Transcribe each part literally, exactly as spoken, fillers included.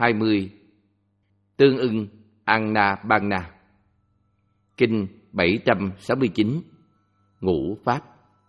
hai mươi. Tương ưng Anapanna. Kinh bảy trăm sáu mươi chín. Ngũ Pháp.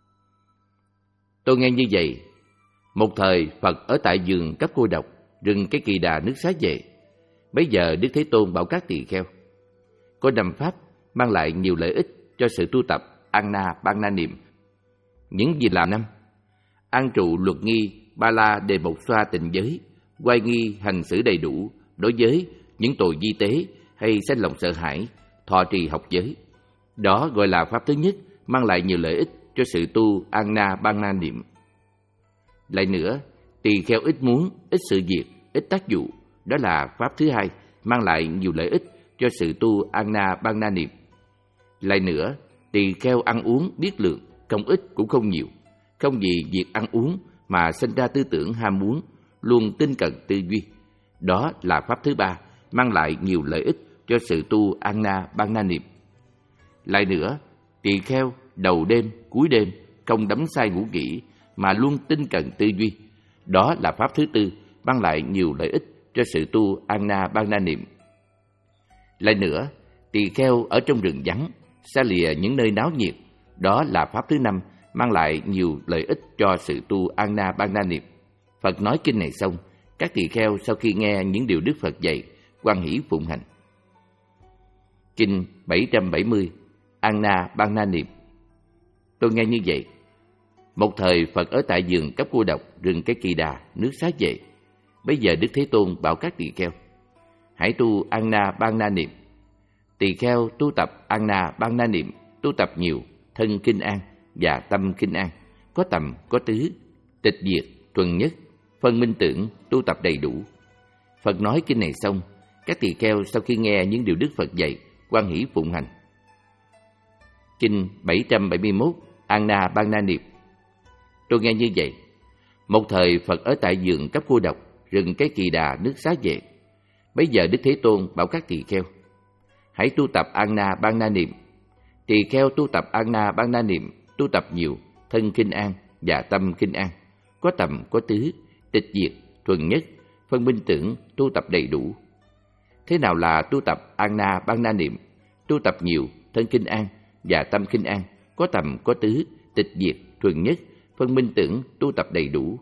Tôi nghe như vậy. Một thời Phật ở tại vườn cấp cô độc, rừng cái Kỳ Đà nước Xá Vệ. Bấy giờ Đức Thế Tôn bảo các tỳ kheo: có năm pháp mang lại nhiều lợi ích cho sự tu tập Anapanna niệm. Những gì là năm? An trụ luật nghi, ba la đề bộc xoa tịnh giới, oai nghi hành xử đầy đủ đối với những tội vi tế hay sanh lòng sợ hãi, thọ trì học giới. Đó gọi là pháp thứ nhất, mang lại nhiều lợi ích cho sự tu Anapanna niệm. Lại nữa, tỳ kheo ít muốn, ít sự việc, ít tác dụ. Đó là pháp thứ hai, mang lại nhiều lợi ích cho sự tu Anapanna niệm. Lại nữa, tỳ kheo ăn uống biết lượng, công ích cũng không nhiều. Không vì việc ăn uống mà sinh ra tư tưởng ham muốn, luôn tinh cận tư duy. Đó là pháp thứ ba, mang lại nhiều lợi ích cho sự tu Anapanna niệm. Lại nữa, tỳ kheo đầu đêm, cuối đêm không đắm say ngủ nghỉ mà luôn tinh cận tư duy. Đó là pháp thứ tư, mang lại nhiều lợi ích cho sự tu Anapanna niệm. Lại nữa, tỳ kheo ở trong rừng vắng, xa lìa những nơi náo nhiệt. Đó là pháp thứ năm, mang lại nhiều lợi ích cho sự tu Anapanna niệm. Phật nói kinh này xong, các tỳ kheo sau khi nghe những điều Đức Phật dạy, hoan hỷ phụng hành. Kinh bảy trăm bảy mươi. Anapanna niệm. Tôi nghe như vậy. Một thời Phật ở tại vườn cấp cô độc, rừng cái Kỳ Đà, nước Xá Vệ. Bây giờ Đức Thế Tôn bảo các tỳ kheo: hãy tu Anapanna niệm. Tỳ kheo tu tập Anapanna niệm, tu tập nhiều, thân kinh an và tâm kinh an, có tầm, có tứ, tịch diệt, thuần nhất, phân minh tưởng, tu tập đầy đủ. Phật nói kinh này xong, các tỳ kheo sau khi nghe những điều Đức Phật dạy, hoan hỷ phụng hành. Kinh bảy trăm bảy mươi mốt. Anapanna niệm. Tôi nghe như vậy. Một thời Phật ở tại vườn cấp cô độc, rừng cái Kỳ Đà, nước Xá Vệ. Bấy giờ Đức Thế Tôn bảo các tỳ kheo: hãy tu tập Anapanna niệm. Tỳ kheo tu tập Anapanna niệm, tu tập nhiều, thân kinh an và tâm kinh an, có tầm, có tứ, tịch diệt, thuần nhất, phân minh tưởng, tu tập đầy đủ. Thế nào là tu tập Anapanna niệm? Tu tập nhiều, thân kinh an và tâm kinh an, có tầm, có tứ, tịch diệt, thuần nhất, phân minh tưởng, tu tập đầy đủ.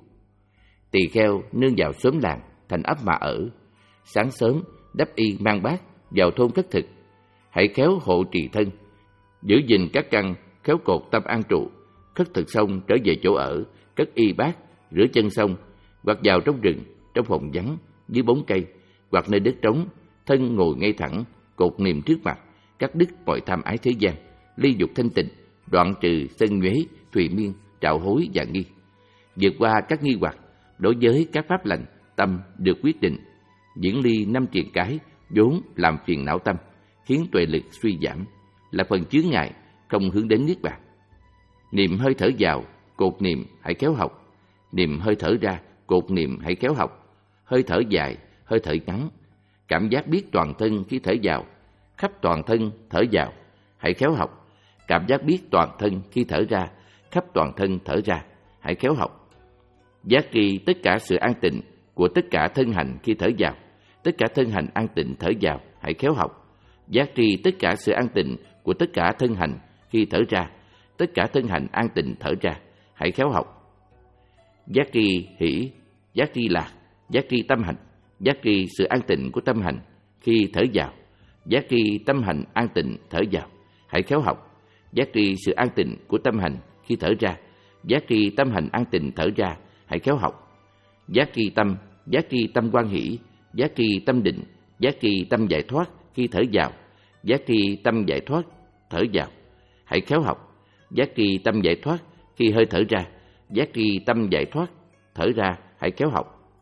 Tỳ kheo nương vào xóm làng, thành ấp mà ở. Sáng sớm đắp y mang bát vào thôn cất thực. Hãy khéo hộ trì thân, giữ gìn các căn, khéo cột tâm an trụ. Khất thực xong trở về chỗ ở, cất y bát, rửa chân xong, hoặc vào trong rừng, trong phòng vắng, dưới bóng cây, hoặc nơi đất trống, thân ngồi ngay thẳng, cột niệm trước mặt, cắt đứt mọi tham ái thế gian, ly dục thanh tịnh, đoạn trừ sân nhuế, thùy miên, trạo hối và nghi. Vượt qua các nghi hoặc, đối với các pháp lành, tâm được quyết định, diễn ly năm triền cái vốn làm phiền não tâm, khiến tuệ lực suy giảm, là phần chướng ngại, không hướng đến niết bàn. Niệm hơi thở vào, cột niệm hãy khéo học. Niệm hơi thở ra, cột niệm hãy khéo học. Hơi thở dài, hơi thở ngắn, cảm giác biết toàn thân khi thở vào, khắp toàn thân thở vào, hãy khéo học. Cảm giác biết toàn thân khi thở ra, khắp toàn thân thở ra, hãy khéo học. Giác tri tất cả sự an tịnh của tất cả thân hành khi thở vào, tất cả thân hành an tịnh thở vào, hãy khéo học. Giác tri tất cả sự an tịnh của tất cả thân hành khi thở ra, tất cả thân hành an tịnh thở ra, hãy khéo học. Giác tri hỷ, giác tri lạc, giác tri tâm hành, giác tri sự an tịnh của tâm hành khi thở vào, giác tri tâm hành an tịnh thở vào, hãy khéo học. Giác tri sự an tịnh của tâm hành khi thở ra, giác tri tâm hành an tịnh thở ra, hãy khéo học. Giác tri tâm, giác tri tâm hoan hỷ, giác tri tâm định, giác tri tâm giải thoát khi thở vào, giác tri tâm giải thoát thở vào, hãy khéo học. Giác tri tâm giải thoát khi hơi thở ra, giác tri tâm giải thoát thở ra, hãy khéo học.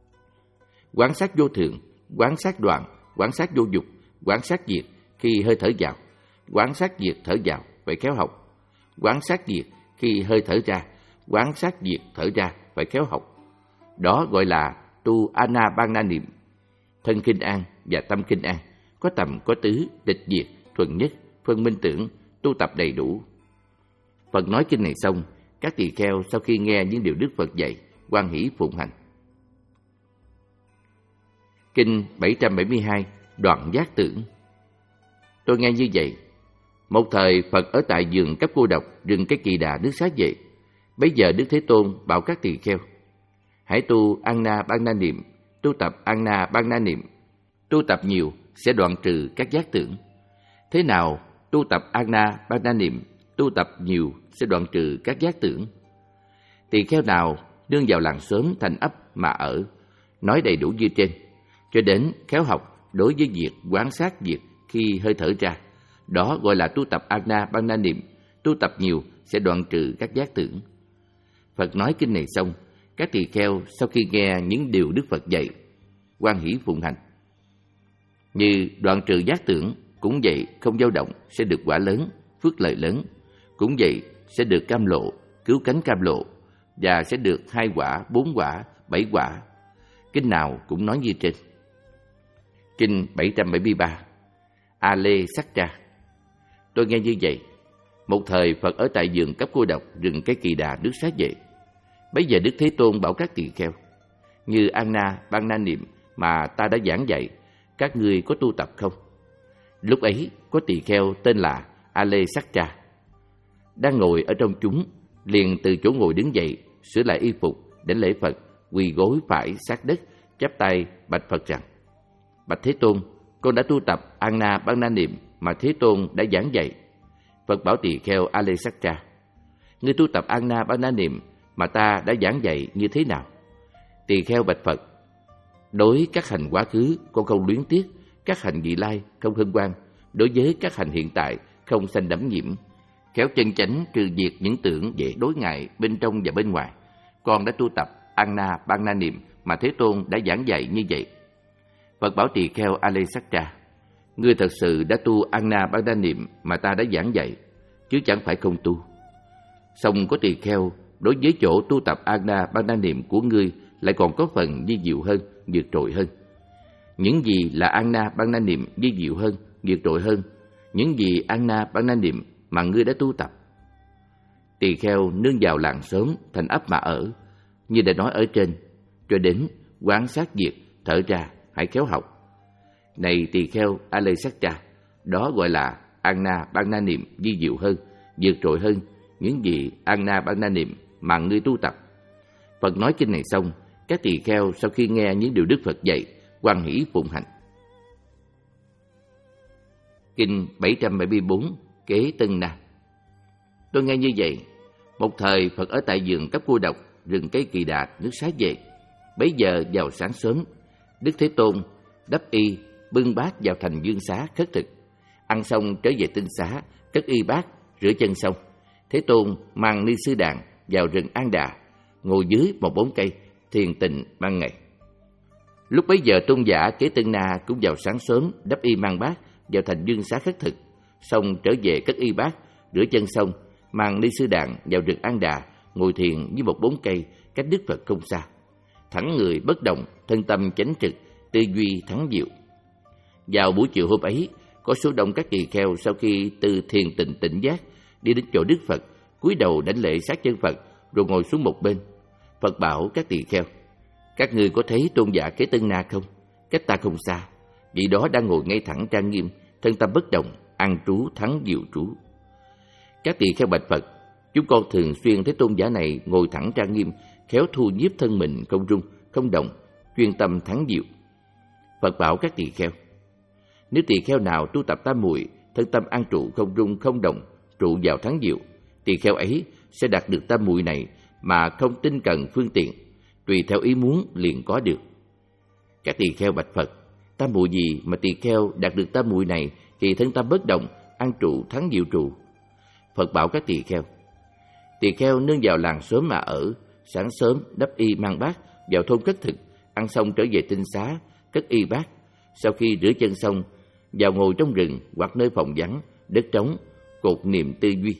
Quán sát vô thường, quán sát đoạn, quán sát vô dục, quán sát diệt khi hơi thở vào, quán sát diệt thở vào, phải khéo học. Quán sát diệt khi hơi thở ra, quán sát diệt thở ra, phải khéo học. Đó gọi là tu Anapanna niệm. Thân kinh an và tâm kinh an, có tầm, có tứ, tịch diệt, thuần nhất, phân minh tưởng, tu tập đầy đủ. Phật nói kinh này xong, các tỳ kheo sau khi nghe những điều Đức Phật dạy, hoan hỷ phụng hành. Kinh bảy trăm bảy mươi hai, Đoạn Giác Tưởng. Tôi nghe như vậy. Một thời Phật ở tại vườn Cấp Cô Độc, rừng Cây Kỳ Đà, nước Xá Vệ. Bấy giờ Đức Thế Tôn bảo các tỳ kheo: hãy tu Ana Ban Na Niệm, tu tập Ana Ban Na Niệm. Tu tập nhiều sẽ đoạn trừ các giác tưởng. Thế nào tu tập Ana Ban Na Niệm, tu tập nhiều sẽ đoạn trừ các giác tưởng? Tỳ kheo nào nương vào làng xóm thành ấp mà ở, nói đầy đủ như trên, cho đến khéo học đối với việc quan sát việc khi hơi thở ra, đó gọi là tu tập Ana Ban Na Niệm. Tu tập nhiều sẽ đoạn trừ các giác tưởng. Phật nói kinh này xong, các tỳ kheo sau khi nghe những điều Đức Phật dạy, hoan hỷ phụng hành. Như đoạn trừ giác tưởng, cũng vậy không dao động sẽ được quả lớn, phước lợi lớn. Cũng vậy sẽ được cam lộ, cứu cánh cam lộ, và sẽ được hai quả, bốn quả, bảy quả. Kinh nào cũng nói như trên. Kinh bảy trăm bảy mươi ba, A Lê Sắc Tra. Tôi nghe như vậy. Một thời Phật ở tại vườn Cấp Cô Độc, rừng Cây Kỳ Đà, nước Xá Vệ. Bấy giờ Đức Thế Tôn bảo các tỳ kheo: như Ana Ban Na Niệm mà ta đã giảng dạy, các ngươi có tu tập không? Lúc ấy có tỳ kheo tên là A Lê Sắc Tra đang ngồi ở trong chúng, liền từ chỗ ngồi đứng dậy, sửa lại y phục, đến lễ Phật, quỳ gối phải sát đất, chắp tay bạch Phật rằng: bạch Thế Tôn, con đã tu tập Ana Ban Na Niệm mà Thế Tôn đã giảng dạy. Phật bảo tỳ kheo A Lê Sắc Tra: ngươi tu tập Ana Ban Na Niệm mà ta đã giảng dạy như thế nào? Tỳ kheo bạch Phật: đối các hành quá khứ con không luyến tiếc, các hành vị lai không hân hoan, đối với các hành hiện tại không sanh đắm nhiễm, khéo chân chánh trừ diệt những tưởng dễ đối ngại bên trong và bên ngoài. Con đã tu tập Ana Ban Na Niệm mà Thế Tôn đã giảng dạy như vậy. Phật bảo tỳ kheo A Lê Sắc Tra: ngươi thật sự đã tu Ana Ban Na Niệm mà ta đã giảng dạy, chứ chẳng phải không tu. Song có tỳ kheo đối với chỗ tu tập Ana Ban Na Niệm của ngươi lại còn có phần vi diệu hơn, vượt trội hơn. Những gì là Ana Ban Na Niệm vi diệu hơn, vượt trội hơn? Những gì Ana Ban Na Niệm mà ngươi đã tu tập? Tỳ kheo nương vào làng xóm thành ấp mà ở, như đã nói ở trên, cho đến quán sát việc thở ra, hãy khéo học. Này tỳ kheo A Lê Sắc Tra, đó gọi là Ana Ban Na Niệm vi diệu hơn, vượt trội hơn những gì Ana Ban Na Niệm mà ngươi tu tập. Phật nói kinh này xong, các tỳ kheo sau khi nghe những điều Đức Phật dạy, hoan hỷ phụng hành. Kinh bảy trăm bảy mươi bốn, Kế Tân Na. Tôi nghe như vậy. Một thời Phật ở tại vườn Cấp Cô Độc, rừng Cây Kỳ Đà, nước Xá Vệ. Bấy giờ vào sáng sớm, Đức Thế Tôn đắp y, bưng bát vào thành Dương Xá khất thực. Ăn xong trở về tinh xá, cất y bát, rửa chân xong, Thế Tôn mang Ni Sư Đàn vào rừng An Đà, ngồi dưới một bóng cây, thiền tịnh ban ngày. Lúc bấy giờ tôn giả Kế Tân Na cũng vào sáng sớm, đắp y mang bát vào thành Dương Xá khất thực, xong trở về cất y bát, rửa chân xong, mang Ni Sư Đàn vào rừng An Đà, ngồi thiền dưới một bóng cây cách Đức Phật không xa. Thẳng người bất động, thân tâm chánh trực, tư duy thắng diệu. Vào buổi chiều hôm ấy, có số đông các tỳ kheo sau khi từ thiền tịnh tỉnh giác đi đến chỗ Đức Phật, cúi đầu đảnh lễ sát chân Phật, rồi ngồi xuống một bên. Phật bảo các tỳ kheo: các ngươi có thấy tôn giả Kế Tân Na không? Cách ta không xa, vị đó đang ngồi ngay thẳng trang nghiêm, thân tâm bất động, an trú thắng diệu trú. Các tỳ kheo bạch Phật: chúng con thường xuyên thấy tôn giả này ngồi thẳng trang nghiêm, khéo thu nhiếp thân mình không rung, không động, chuyên tâm thắng diệu. Phật bảo các tỳ kheo: nếu tỳ kheo nào tu tập tam muội, thân tâm an trụ không rung không động, trụ vào thắng diệu, tỳ kheo ấy sẽ đạt được tam muội này mà không tinh cần phương tiện, tùy theo ý muốn liền có được. Các tỳ kheo bạch Phật: tam muội gì mà tỳ kheo đạt được tam muội này thì thân tâm bất động, an trụ thắng diệu trụ? Phật bảo các tỳ kheo: tỳ kheo nương vào làng xóm mà ở, sáng sớm đắp y mang bát vào thôn cất thực, ăn xong trở về tinh xá cất y bát, sau khi rửa chân xong vào ngồi trong rừng hoặc nơi phòng vắng, đất trống, cột niệm tư duy,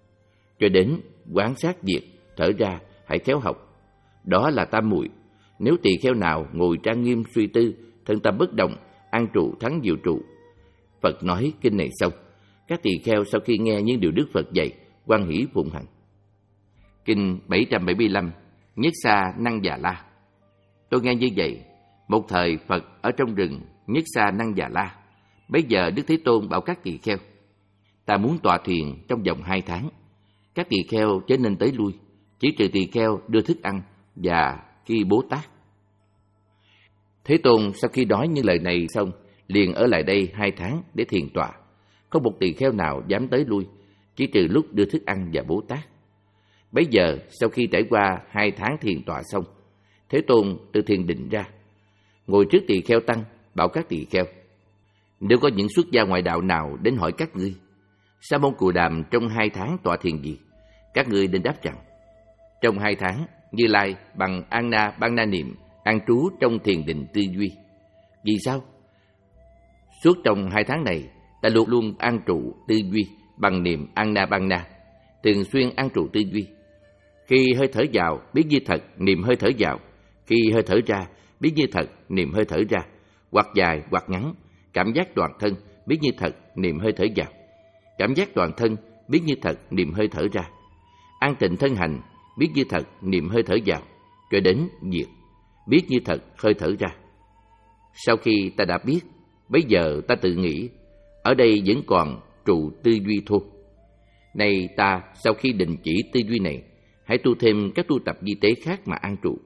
cho đến quán sát việc thở ra, hãy khéo học. Đó là tam muội. Nếu tỳ kheo nào ngồi trang nghiêm suy tư, thân tâm bất động, an trụ thắng diệu trụ. Phật nói kinh này xong, các tỳ kheo sau khi nghe những điều Đức Phật dạy, hoan hỷ phụng hành. Kinh bảy trăm bảy mươi lăm, Nhất Xa Năng Già La. Tôi nghe như vậy. Một thời Phật ở trong rừng Nhất Xà Năng Già La. Bây giờ Đức Thế Tôn bảo các tỳ kheo: ta muốn tọa thuyền trong vòng hai tháng. Các tỳ kheo chớ nên tới lui, chỉ trừ tỳ kheo đưa thức ăn và khi Bố Tát. Thế Tôn sau khi nói những lời này xong, liền ở lại đây hai tháng để thiền tọa. Không một tỳ kheo nào dám tới lui, chỉ trừ lúc đưa thức ăn và Bố Tát. Bấy giờ sau khi trải qua hai tháng thiền tọa xong, Thế Tôn từ thiền định ra, ngồi trước tỳ kheo tăng, bảo các tỳ kheo: nếu có những xuất gia ngoại đạo nào đến hỏi các ngươi: Sa môn Cù Đàm trong hai tháng tọa thiền gì? Các ngươi nên đáp rằng: trong hai tháng, Như Lai bằng An Na Ban Na Niệm an trú trong thiền định tư duy. Vì sao? Suốt trong hai tháng này, ta luôn luôn an trụ tư duy bằng niệm An Na Ban Na, thường xuyên an trụ tư duy. Khi hơi thở vào, biết như thật, niệm hơi thở vào. Khi hơi thở ra, biết như thật, niệm hơi thở ra. Hoặc dài, hoặc ngắn, cảm giác toàn thân, biết như thật, niệm hơi thở vào. Cảm giác toàn thân, biết như thật, niệm hơi thở ra. An tịnh thân hành, biết như thật, niệm hơi thở vào, cho đến diệt, biết như thật, hơi thở ra. Sau khi ta đã biết, bây giờ ta tự nghĩ, ở đây vẫn còn trụ tư duy thôi. Này ta, sau khi đình chỉ tư duy này, hãy tu thêm các tu tập di tế khác mà an trụ.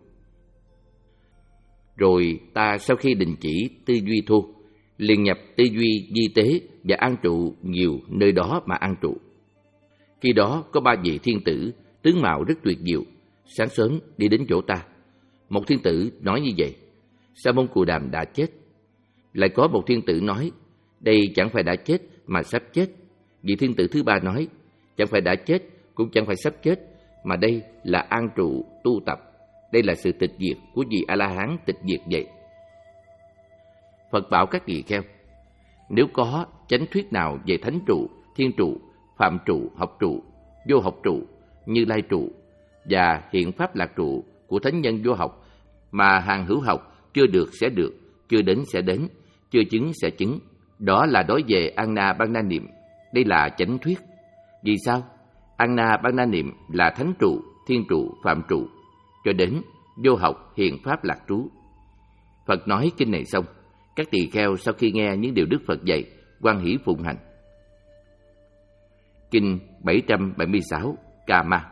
Rồi ta sau khi đình chỉ tư duy thôi, liền nhập tư duy di tế và an trụ nhiều nơi đó mà an trụ. Khi đó có ba vị thiên tử, tướng mạo rất tuyệt diệu, sáng sớm đi đến chỗ ta. Một thiên tử nói như vậy: Sa môn Cù Đàm đã chết. Lại có một thiên tử nói: đây chẳng phải đã chết mà sắp chết. Vị thiên tử thứ ba nói: chẳng phải đã chết, cũng chẳng phải sắp chết, mà đây là an trụ tu tập. Đây là sự tịch diệt của vị A-la-hán tịch diệt vậy. Phật bảo các tỳ kheo: nếu có chánh thuyết nào về thánh trụ, thiên trụ, phạm trụ, học trụ, vô học trụ, Như Lai trụ và hiện pháp lạc trụ của thánh nhân vô học mà hàng hữu học chưa được sẽ được, chưa đến sẽ đến, chưa chứng sẽ chứng, đó là đối về An Na Ban Na Niệm. Đây là chánh thuyết. Vì sao? An Na Ban Na Niệm là thánh trụ, thiên trụ, phạm trụ, cho đến vô học hiện pháp lạc trú. Phật nói kinh này xong, các tỳ kheo sau khi nghe những điều Đức Phật dạy, hoan hỷ phụng hành. Kinh bảy trăm bảy mươi sáu, Ca Ma.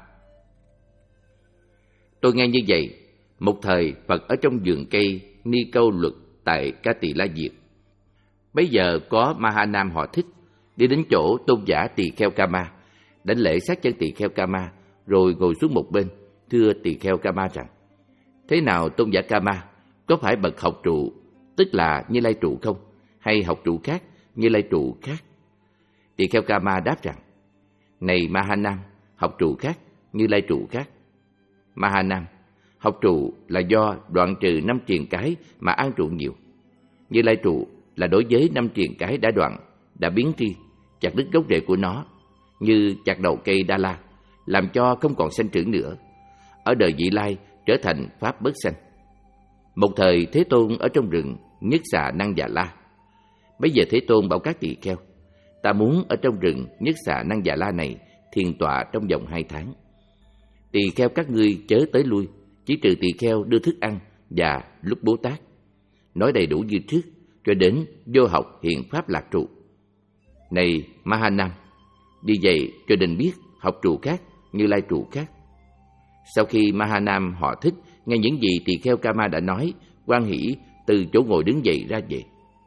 Tôi nghe như vậy, một thời Phật ở trong vườn cây Ni Câu Luật tại Ca Tỳ La Diệt. Bấy giờ có Ma Ha Nam họ Thích đi đến chỗ tôn giả tỳ kheo Ca Ma, đánh lễ sát chân tỳ kheo Ca Ma, rồi ngồi xuống một bên, thưa tỳ kheo Ca Ma rằng: thế nào tôn giả Ca Ma, có phải bậc học trụ, tức là Như Lai trụ không, hay học trụ khác, Như Lai trụ khác? Tỳ kheo Ca Ma đáp rằng: này Ma Ha Nam, học trụ khác, Như Lai trụ khác. Ma Ha Nam, học trụ là do đoạn trừ năm triền cái mà an trụ nhiều. Như Lai trụ là đối với năm triền cái đã đoạn, đã biến tri, chặt đứt gốc rễ của nó, như chặt đầu cây Đa La, làm cho không còn sanh trưởng nữa. Ở đời vị lai trở thành pháp bất sanh. Một thời Thế Tôn ở trong rừng Nhất Xà Năng Già La. Bây giờ Thế Tôn bảo các tỳ kheo: ta muốn ở trong rừng Nhất Xà Năng Già La này thiền tọa trong vòng hai tháng. Tỳ kheo các ngươi chớ tới lui, chỉ trừ tỳ kheo đưa thức ăn và lúc Bố Tát. Nói đầy đủ như trước, cho đến vô học hiện pháp lạc trụ. Này Ma Ha Nam, vì vậy cho nên biết học trụ khác, Như Lai trụ khác. Sau khi Ma Ha Nam họ Thích nghe những gì tỳ kheo Ca Ma đã nói, hoan hỷ từ chỗ ngồi đứng dậy ra về.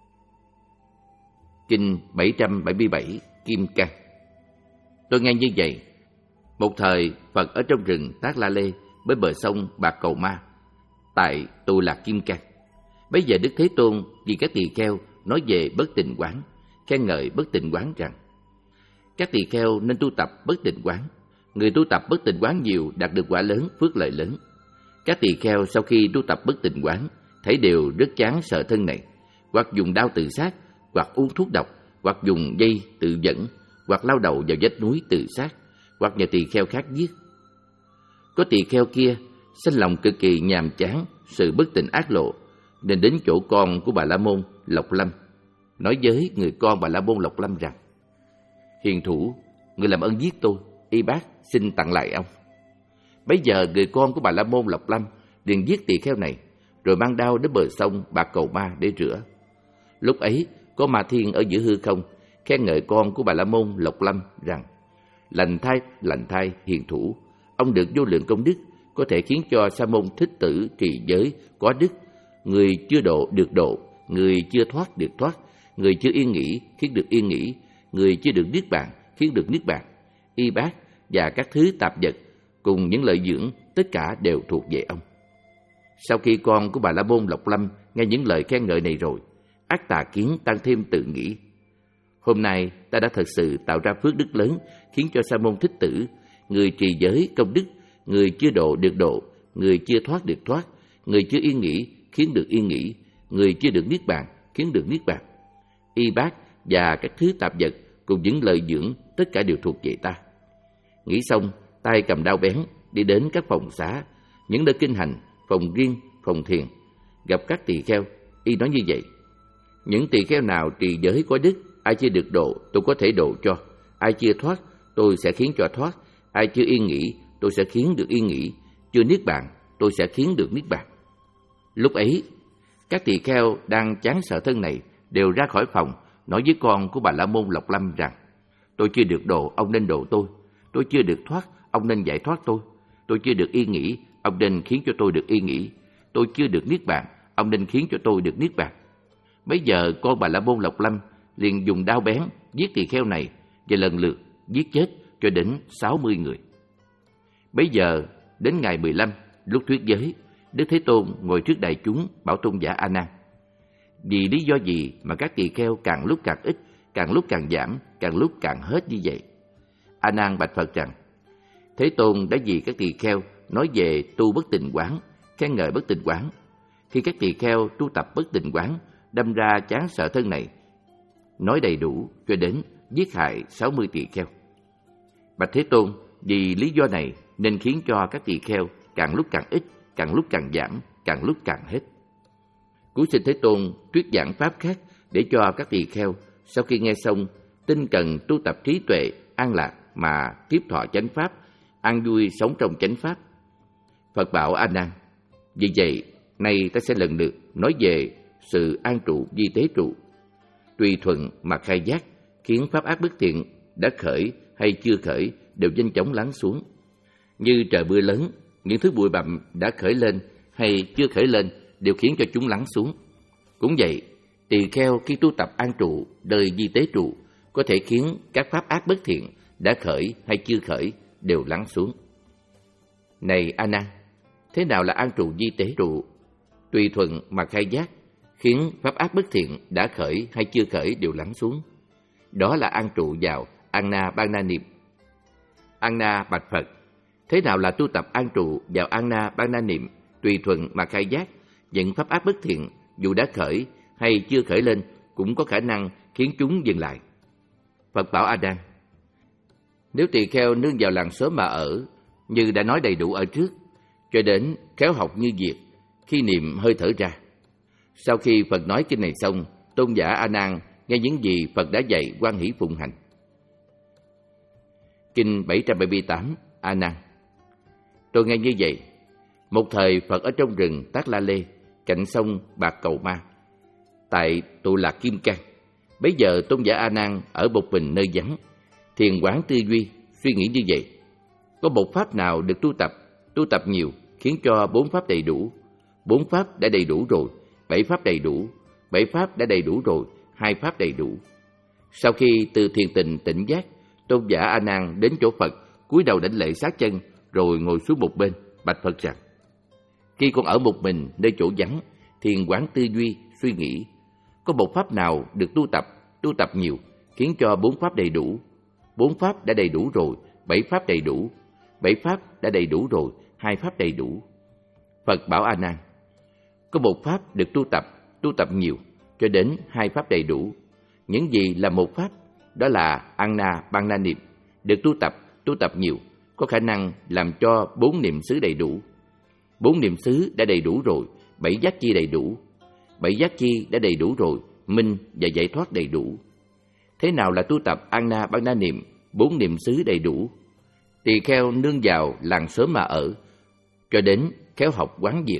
Kinh bảy trăm bảy mươi bảy, Kim Cang. Tôi nghe như vậy, một thời Phật ở trong rừng Tát La Lê bên bờ sông Bạc Cầu Ma, tại Tù Lạc Kim Cang. Bây giờ Đức Thế Tôn vì các tỳ kheo nói về bất tịnh quán, khen ngợi bất tịnh quán rằng: các tỳ kheo nên tu tập bất tịnh quán. Người tu tập bất tịnh quán nhiều đạt được quả lớn, phước lợi lớn. Các tỳ kheo sau khi tu tập bất tịnh quán thấy đều rất chán sợ thân này, hoặc dùng đao tự sát, hoặc uống thuốc độc, hoặc dùng dây tự dẫn, hoặc lao đầu vào vách núi tự sát, hoặc nhờ tỳ kheo khác giết. Có tỳ kheo kia sanh lòng cực kỳ nhàm chán sự bất tịnh ác lộ, nên đến chỗ con của Bà La Môn Lộc Lâm, nói với người con Bà La Môn Lộc Lâm rằng: hiền thủ, người làm ơn giết tôi, y bác xin tặng lại ông. Bấy giờ người con của Bà La Môn Lộc Lâm liền giết tỳ kheo này, rồi mang đao đến bờ sông Bạc Cầu Ma để rửa. Lúc ấy, có Ma Thiên ở giữa hư không, khen ngợi con của Bà La Môn Lộc Lâm rằng: lành thai, lành thai, hiền thủ, ông được vô lượng công đức, có thể khiến cho Sa môn Thích Tử trì giới có đức. Người chưa độ được độ, người chưa thoát được thoát, người chưa yên nghỉ khiến được yên nghỉ, người chưa được niết bàn khiến được niết bàn. Y bát và các thứ tạp vật cùng những lợi dưỡng, tất cả đều thuộc về ông. Sau khi con của Bà La Môn Lộc Lâm nghe những lời khen ngợi này rồi, ác tà kiến tăng thêm tự nghĩ: hôm nay ta đã thật sự tạo ra phước đức lớn, khiến cho Sa môn Thích Tử, người trì giới công đức, người chưa độ được độ, người chưa thoát được thoát, người chưa yên nghỉ khiến được yên nghỉ, người chưa được niết bàn khiến được niết bàn. Y bát và các thứ tạp vật cùng những lời dưỡng, tất cả đều thuộc về ta. Nghĩ xong, tay cầm đao bén đi đến các phòng xá, những nơi kinh hành, phòng riêng, phòng thiền, gặp các tỳ kheo. Y nói như vậy: những tỳ kheo nào trì giới có đức, ai chưa được độ, tôi có thể độ cho; ai chưa thoát, tôi sẽ khiến cho thoát; ai chưa yên nghỉ, tôi sẽ khiến được yên nghỉ; chưa niết bàn, tôi sẽ khiến được niết bàn. Lúc ấy, các tỳ kheo đang chán sợ thân này đều ra khỏi phòng, nói với con của Bà La Môn Lộc Lâm rằng: tôi chưa được độ, ông nên độ tôi; tôi chưa được thoát, ông nên giải thoát tôi; tôi chưa được yên nghỉ, ông nên khiến cho tôi được yên nghỉ; tôi chưa được niết bàn, ông nên khiến cho tôi được niết bàn. Bây giờ con Bà La Môn Lộc Lâm liền dùng đao bén giết tỳ kheo này, và lần lượt giết chết cho đến sáu mươi người. Bây giờ đến ngày mười lăm, lúc thuyết giới, Đức Thế Tôn ngồi trước đại chúng bảo tôn giả A Nan: vì lý do gì mà các tỳ kheo càng lúc càng ít, càng lúc càng giảm, càng lúc càng hết như vậy? A Nan bạch Phật rằng: Thế Tôn đã vì các tỳ kheo nói về tu bất tịnh quán, khen ngợi bất tịnh quán. Khi các tỳ kheo tu tập bất tịnh quán, đâm ra chán sợ thân này, nói đầy đủ cho đến giết hại sáu mươi tỳ kheo. Bạch Thế Tôn, vì lý do này nên khiến cho các tỳ kheo càng lúc càng ít, càng lúc càng giảm, càng lúc càng hết. Cúi xin Thế Tôn thuyết giảng pháp khác để cho các tỳ kheo sau khi nghe xong tinh cần tu tập trí tuệ an lạc mà tiếp thọ chánh pháp, an vui sống trong chánh pháp. Phật bảo A Nan: vì vậy nay ta sẽ lần lượt nói về sự an trụ vi tế trụ, tùy thuận mà khai giác, khiến pháp ác bất thiện đã khởi hay chưa khởi đều nhanh chóng lắng xuống. Như trời mưa lớn, những thứ bụi bặm đã khởi lên hay chưa khởi lên đều khiến cho chúng lắng xuống. Cũng vậy, tỳ kheo khi tu tập an trụ đời vi tế trụ có thể khiến các pháp ác bất thiện đã khởi hay chưa khởi đều lắng xuống. Này A Nan, thế nào là an trụ vi tế trụ, tùy thuận mà khai giác, khiến pháp ác bất thiện đã khởi hay chưa khởi đều lắng xuống? Đó là an trụ vào Anna Bana Niệm. Anna bạch Phật: thế nào là tu tập an trụ vào Anna Bana Niệm, tùy thuận mà khai giác, những pháp ác bất thiện dù đã khởi hay chưa khởi lên cũng có khả năng khiến chúng dừng lại? Phật bảo A Nan: nếu tỳ kheo nương vào làng xóm mà ở, như đã nói đầy đủ ở trước, cho đến khéo học như việc, khi niệm hơi thở ra. Sau khi Phật nói kinh này xong, tôn giả A Nan nghe những gì Phật đã dạy hoan hỷ phụng hành. Kinh bảy trăm bảy mươi tám. A Nan: tôi nghe như vậy. Một thời Phật ở trong rừng Tát La Lê, cạnh sông Bạc Cầu Ma, tại tụ lạc Kim Cang. Bấy giờ tôn giả A Nan ở một mình nơi vắng, thiền quán tư duy, suy nghĩ như vậy: có một pháp nào được tu tập, tu tập nhiều khiến cho bốn pháp đầy đủ. Bốn pháp đã đầy đủ rồi, bảy pháp đầy đủ, bảy pháp đã đầy đủ rồi, hai pháp đầy đủ. Sau khi từ thiền tịnh tỉnh giác, tôn giả A Nan đến chỗ Phật, cúi đầu đảnh lễ sát chân, rồi ngồi xuống một bên, bạch Phật rằng: khi con ở một mình nơi chỗ vắng, thiền quán tư duy, suy nghĩ, có một pháp nào được tu tập, tu tập nhiều khiến cho bốn pháp đầy đủ. Bốn pháp đã đầy đủ rồi, bảy pháp đầy đủ, bảy pháp đã đầy đủ rồi, hai pháp đầy đủ. Phật bảo A Nan: có một pháp được tu tập, tu tập nhiều cho đến hai pháp đầy đủ. Những gì là một pháp? Đó là Anna Bana Niệm, được tu tập, tu tập nhiều, có khả năng làm cho bốn niệm xứ đầy đủ. Bốn niệm xứ đã đầy đủ rồi, bảy giác chi đầy đủ, bảy giác chi đã đầy đủ rồi, minh và giải thoát đầy đủ. Thế nào là tu tập Anna Bana Niệm, bốn niệm xứ đầy đủ? Tỳ kheo nương vào làng xóm mà ở, cho đến khéo học quán diệt,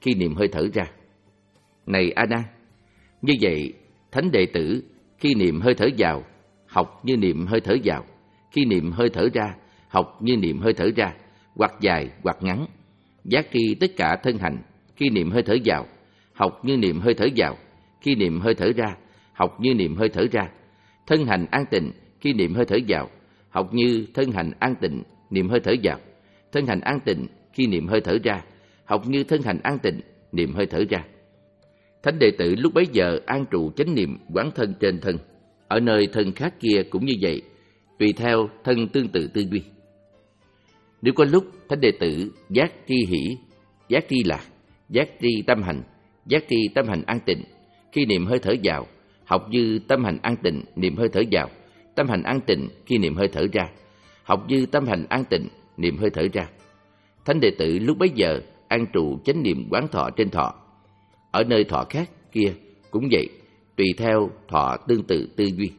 khi niệm hơi thở ra. Này A Nan, như vậy thánh đệ tử khi niệm hơi thở vào, học như niệm hơi thở vào; khi niệm hơi thở ra, học như niệm hơi thở ra, hoặc dài hoặc ngắn. Giác tri tất cả thân hành khi niệm hơi thở vào, học như niệm hơi thở vào; khi niệm hơi thở ra, học như niệm hơi thở ra. Thân hành an tịnh khi niệm hơi thở vào, học như thân hành an tịnh niệm hơi thở vào; thân hành an tịnh khi niệm hơi thở ra, học như thân hành an tịnh niệm hơi thở ra. Thánh đệ tử lúc bấy giờ an trụ chánh niệm quán thân trên thân, ở nơi thân khác kia cũng như vậy, tùy theo thân tương tự tư duy. Nếu có lúc thánh đệ tử giác tri hỷ, giác tri lạc, giác tri tâm hành, giác tri tâm hành an tịnh khi niệm hơi thở vào, học như tâm hành an tịnh niệm hơi thở vào; tâm hành an tịnh khi niệm hơi thở ra, học như tâm hành an tịnh niệm hơi thở ra. Thánh đệ tử lúc bấy giờ an trụ chánh niệm quán thọ trên thọ, ở nơi thọ khác kia cũng vậy, tùy theo thọ tương tự tư duy.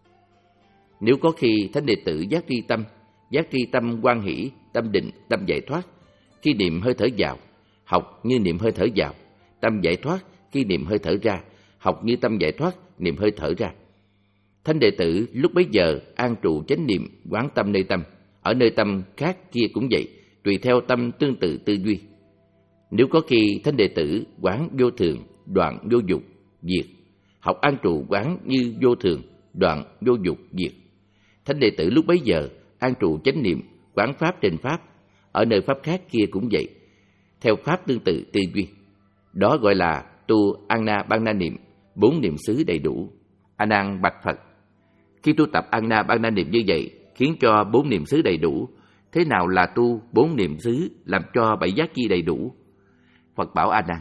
Nếu có khi thánh đệ tử giác tri tâm, giác tri tâm quan hỷ, tâm định, tâm giải thoát khi niệm hơi thở vào, học như niệm hơi thở vào; tâm giải thoát khi niệm hơi thở ra, học như tâm giải thoát niệm hơi thở ra. Thánh đệ tử lúc bấy giờ an trụ chánh niệm quán tâm nơi tâm, ở nơi tâm khác kia cũng vậy, tùy theo tâm tương tự tư duy. Nếu có khi thánh đệ tử quán vô thường, đoạn vô dục, diệt, học an trụ quán như vô thường, đoạn vô dục, diệt. Thánh đệ tử lúc bấy giờ an trụ chánh niệm quán pháp trên pháp, ở nơi pháp khác kia cũng vậy, theo pháp tương tự tư duy. Đó gọi là tu Anna Ban Na niệm, bốn niệm xứ đầy đủ. A Nan bạch Phật: khi tu tập Anna Ban Na niệm như vậy, khiến cho bốn niệm xứ đầy đủ, thế nào là tu bốn niệm xứ làm cho bảy giác chi đầy đủ? Phật bảo A Nan: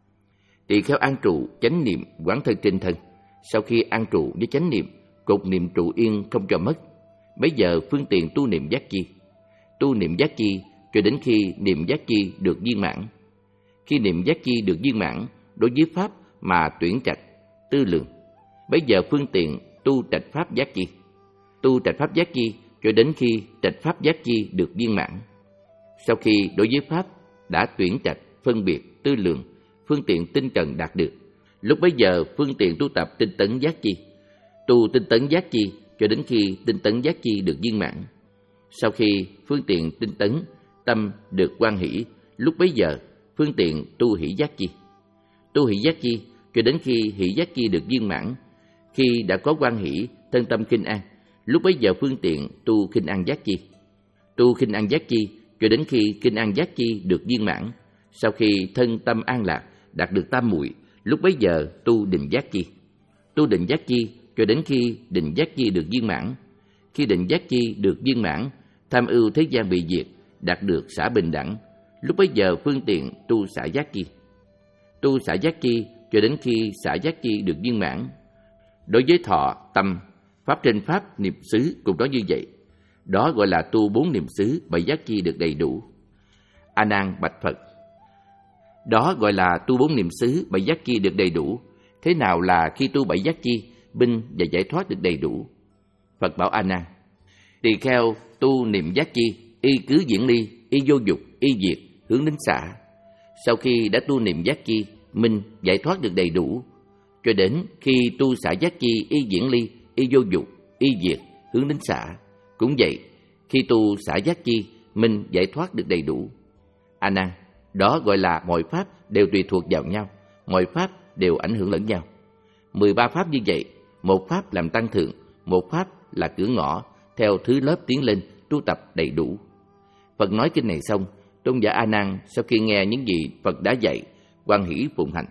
tỳ kheo an trụ chánh niệm quán thân trên thân, sau khi an trụ với chánh niệm, cột niệm trụ yên không cho mất, bấy giờ phương tiện tu niệm giác chi. Tu niệm giác chi cho đến khi niệm giác chi được viên mãn. Khi niệm giác chi được viên mãn, đối với pháp mà tuyển trạch, tư lượng, bấy giờ phương tiện tu trạch pháp giác chi. Tu trạch pháp giác chi cho đến khi trạch pháp giác chi được viên mãn. Sau khi đối với pháp đã tuyển trạch, phân biệt, tư lượng, phương tiện tinh cần đạt được, lúc bấy giờ phương tiện tu tập tinh tấn giác chi. Tu tinh tấn giác chi cho đến khi tinh tấn giác chi được viên mãn. Sau khi phương tiện tinh tấn, tâm được quan hỷ, lúc bấy giờ phương tiện tu hỷ giác chi. Tu hỷ giác chi cho đến khi hỷ giác chi được viên mãn. Khi đã có quan hỷ, thân tâm khinh an, lúc bấy giờ phương tiện tu khinh an giác chi. Tu khinh an giác chi cho đến khi khinh an giác chi được viên mãn. Sau khi thân tâm an lạc, đạt được tam muội, lúc bấy giờ tu định giác chi. Tu định giác chi cho đến khi định giác chi được viên mãn. Khi định giác chi được viên mãn, tham ưu thế gian bị diệt, đạt được xả bình đẳng, lúc bấy giờ phương tiện tu xả giác chi. Tu xả giác chi cho đến khi xả giác chi được viên mãn. Đối với thọ, tâm, pháp trên pháp, niệm xứ cũng đó như vậy. Đó gọi là tu bốn niệm xứ, bảy giác chi được đầy đủ. A Nan bạch Phật: đó gọi là tu bốn niệm xứ, bảy giác chi được đầy đủ. Thế nào là khi tu bảy giác chi, binh và giải thoát được đầy đủ? Phật bảo A Nan: tỳ kheo tu niệm giác chi, y cứ diễn ly, y vô dục, y diệt, hướng đến xả. Sau khi đã tu niệm giác chi, minh giải thoát được đầy đủ, cho đến khi tu xả giác chi, y diễn ly, y vô dục, y diệt, hướng đến xả, cũng vậy, khi tu xả giác chi, minh giải thoát được đầy đủ. A Nan, đó gọi là mọi pháp đều tùy thuộc vào nhau, mọi pháp đều ảnh hưởng lẫn nhau. Mười ba pháp như vậy, một pháp làm tăng thượng, một pháp là cửa ngõ, theo thứ lớp tiến lên, tu tập đầy đủ. Phật nói kinh này xong, tôn giả A Nan sau khi nghe những gì Phật đã dạy, hoan hỷ phụng hành.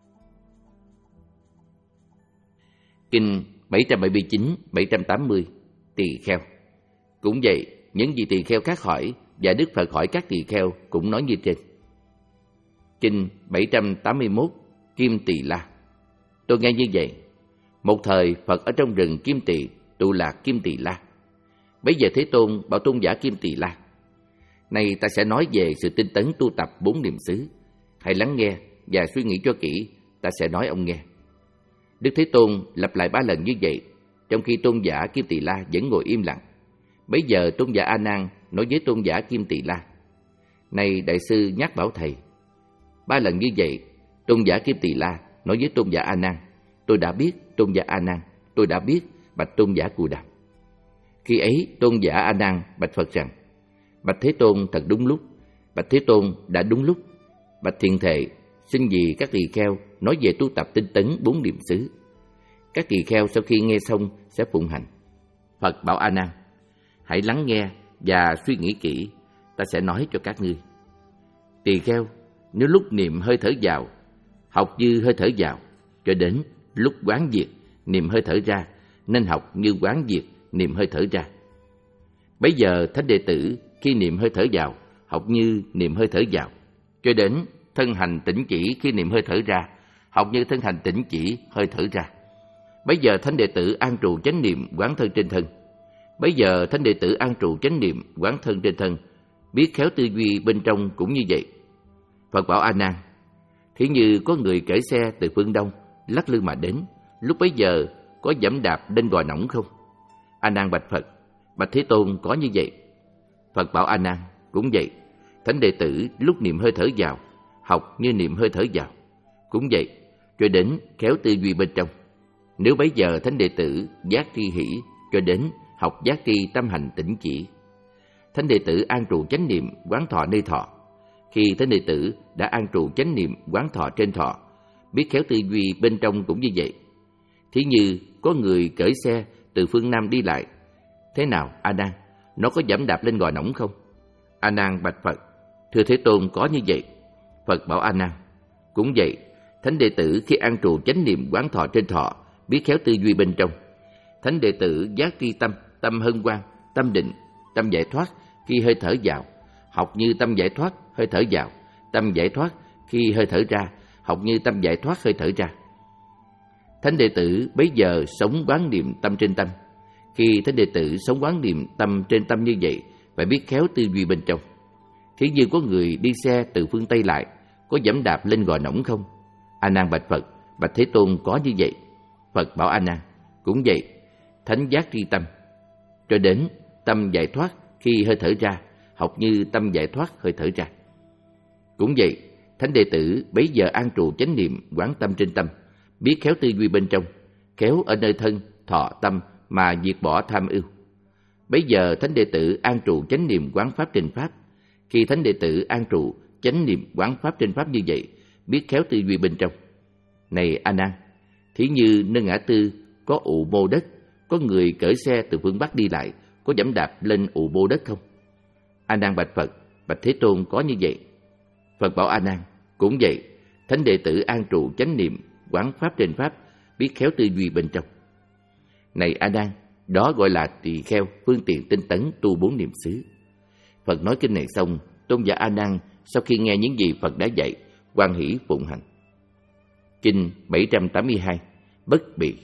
Kinh bảy trăm bảy mươi chín, bảy trăm tám mươi, tỳ kheo. Cũng vậy, những gì tỳ kheo khác hỏi và Đức Phật hỏi các tỳ kheo cũng nói như trên. Kinh bảy trăm tám mươi mốt, Kim Tỳ La. Tôi nghe như vậy, một thời Phật ở trong rừng Kim Tỳ tụ lạc Kim Tỳ La. Bấy giờ Thế Tôn bảo tôn giả Kim Tỳ La: này ta sẽ nói về sự tinh tấn tu tập bốn niệm xứ, hãy lắng nghe và suy nghĩ cho kỹ, ta sẽ nói ông nghe. Đức Thế Tôn lặp lại ba lần như vậy, trong khi tôn giả Kim Tỳ La vẫn ngồi im lặng. Bấy giờ tôn giả A Nan nói với tôn giả Kim Tỳ La: này đại sư nhắc bảo thầy, Ba lần như vậy, tôn giả Kim Tỳ La nói với tôn giả A Nan: tôi đã biết, tôn giả A Nan, tôi đã biết, bạch tôn giả Cù Đàm. Khi ấy, tôn giả A Nan bạch Phật rằng: bạch Thế Tôn, thật đúng lúc, bạch Thế Tôn đã đúng lúc. Bạch Thiện Thệ, xin vì các tỳ kheo nói về tu tập tinh tấn bốn niệm xứ. Các tỳ kheo sau khi nghe xong sẽ phụng hành. Phật bảo A Nan: hãy lắng nghe và suy nghĩ kỹ, ta sẽ nói cho các ngươi. Tỳ kheo, nếu lúc niệm hơi thở vào, học như hơi thở vào, cho đến lúc quán diệt niệm hơi thở ra, nên học như quán diệt niệm hơi thở ra. Bấy giờ thánh đệ tử khi niệm hơi thở vào, học như niệm hơi thở vào, cho đến thân hành tĩnh chỉ khi niệm hơi thở ra, học như thân hành tĩnh chỉ hơi thở ra. Bấy giờ thánh đệ tử an trụ chánh niệm quán thân trên thân. Bấy giờ thánh đệ tử an trụ chánh niệm quán thân trên thân, biết khéo tư duy bên trong cũng như vậy. Phật bảo A Nan: thí như có người cởi xe từ phương đông lắc lư mà đến, lúc bấy giờ có dẫm đạp lên gò nỏng không? A Nan bạch Phật: bạch Thế Tôn, có như vậy. Phật bảo A Nan: cũng vậy, thánh đệ tử lúc niệm hơi thở vào, học như niệm hơi thở vào, cũng vậy, cho đến khéo tư duy bên trong. Nếu bấy giờ thánh đệ tử giác tri hỷ, cho đến học giác tri tâm hành tĩnh chỉ. Thánh đệ tử an trụ chánh niệm quán thọ nơi thọ. Khi thánh đệ tử đã an trụ chánh niệm quán thọ trên thọ, biết khéo tư duy bên trong cũng như vậy. Thí như có người cởi xe từ phương Nam đi lại, thế nào A Nan, nó có dẫm đạp lên gò nỏng không? A Nan bạch Phật: thưa Thế Tôn, có như vậy. Phật bảo A Nan: cũng vậy, thánh đệ tử khi an trụ chánh niệm quán thọ trên thọ, biết khéo tư duy bên trong. Thánh đệ tử giác tri tâm, tâm hân hoan, tâm định, tâm giải thoát khi hơi thở vào, học như tâm giải thoát hơi thở vào, tâm giải thoát khi hơi thở ra, học như tâm giải thoát hơi thở ra. Thánh đệ tử bấy giờ sống quán niệm tâm trên tâm. Khi thánh đệ tử sống quán niệm tâm trên tâm như vậy, phải biết khéo tư duy bên trong. Thí như có người đi xe từ phương Tây lại, có dẫm đạp lên gò nỏng không? A Nan bạch Phật: bạch Thế Tôn, có như vậy. Phật bảo A Nan: cũng vậy, thánh giác tri tâm, cho đến tâm giải thoát khi hơi thở ra, học như tâm giải thoát hơi thở ra. Cũng vậy, thánh đệ tử bấy giờ an trụ chánh niệm quán tâm trên tâm, biết khéo tư duy bên trong, khéo ở nơi thân, thọ, tâm mà diệt bỏ tham ưu. Bấy giờ thánh đệ tử an trụ chánh niệm quán pháp trên pháp. Khi thánh đệ tử an trụ chánh niệm quán pháp trên pháp như vậy, biết khéo tư duy bên trong. Này A Nan, thí như nơi ngã tư có ụ mô đất, có người cởi xe từ phương Bắc đi lại, có dẫm đạp lên ụ mô đất không? A Nan bạch Phật: bạch Thế Tôn, có như vậy. Phật bảo A Nan: cũng vậy, thánh đệ tử an trụ chánh niệm quán pháp trên pháp, biết khéo tư duy bên trong. Này A Nan, đó gọi là tỳ kheo phương tiện tinh tấn tu bốn niệm xứ. Phật nói kinh này xong, tôn giả A Nan sau khi nghe những gì Phật đã dạy, hoan hỷ phụng hành. Kinh bảy trăm tám mươi hai, bất bị.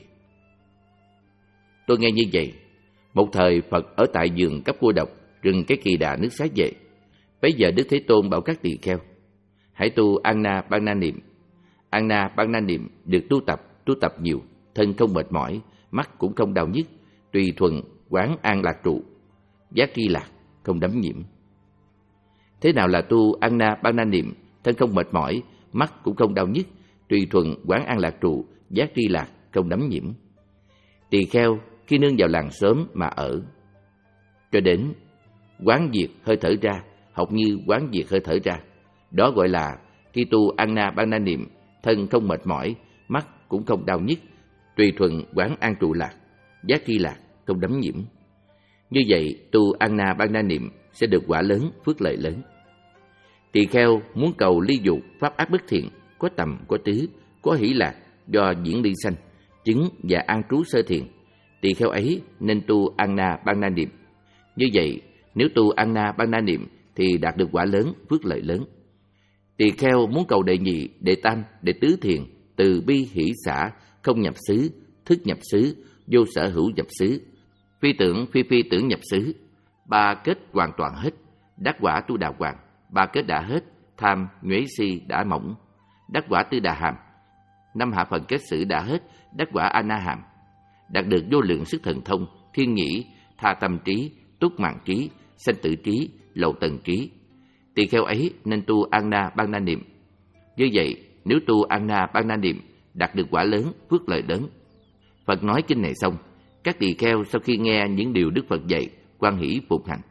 Tôi nghe như vậy. Một thời Phật ở tại vườn cấp cô độc, rừng cái kỳ đà nước xá vệ. Bấy giờ Đức Thế Tôn bảo các tỳ kheo: hãy tu An Na Ban Na niệm. An Na Ban Na niệm được tu tập, tu tập nhiều, thân không mệt mỏi, mắt cũng không đau nhức, tùy thuận quán an lạc trụ, giác tri lạc, không đắm nhiễm. Thế nào là tu An Na Ban Na niệm, thân không mệt mỏi, mắt cũng không đau nhức, tùy thuận quán an lạc trụ, giác tri lạc, không đắm nhiễm? Tỳ kheo khi nương vào làng xóm mà ở, cho đến quán diệt hơi thở ra, học như quán diệt hơi thở ra, đó gọi là khi tu An Na Ban Na niệm, thân không mệt mỏi, mắt cũng không đau nhức, tùy thuận quán an trụ lạc, giác tri lạc, không đắm nhiễm. Như vậy tu An Na Ban Na niệm sẽ được quả lớn, phước lợi lớn. Tỳ kheo muốn cầu ly dục pháp ác bất thiện, có tầm có tứ, có hỷ lạc do diễn ly sanh, chứng và an trú sơ thiện, tỳ kheo ấy nên tu An Na Ban Na niệm. Như vậy nếu tu An Na Ban Na niệm thì đạt được quả lớn, phước lợi lớn. Tỳ kheo muốn cầu đệ nhị, đệ tam, đệ tứ thiền, từ bi hỷ xả, không nhập xứ, thức nhập xứ, vô sở hữu nhập xứ, phi tưởng phi phi tưởng nhập xứ, ba kết hoàn toàn hết, đắc quả tu đà hoàng, ba kết đã hết, tham nhuế si đã mỏng, đắc quả tư đà hàm, năm hạ phần kết sử đã hết, đắc quả a na hàm, đạt được vô lượng sức thần thông, thiên nhĩ, tha tâm trí, túc mạng trí, sanh tử trí, lậu tần trí. Tỳ kheo ấy nên tu An Na Ban Na niệm. Như vậy, nếu tu An Na Ban Na Niệm đạt được quả lớn, phước lợi lớn. Phật nói kinh này xong, các tỳ kheo sau khi nghe những điều Đức Phật dạy, hoan hỷ phụng hành.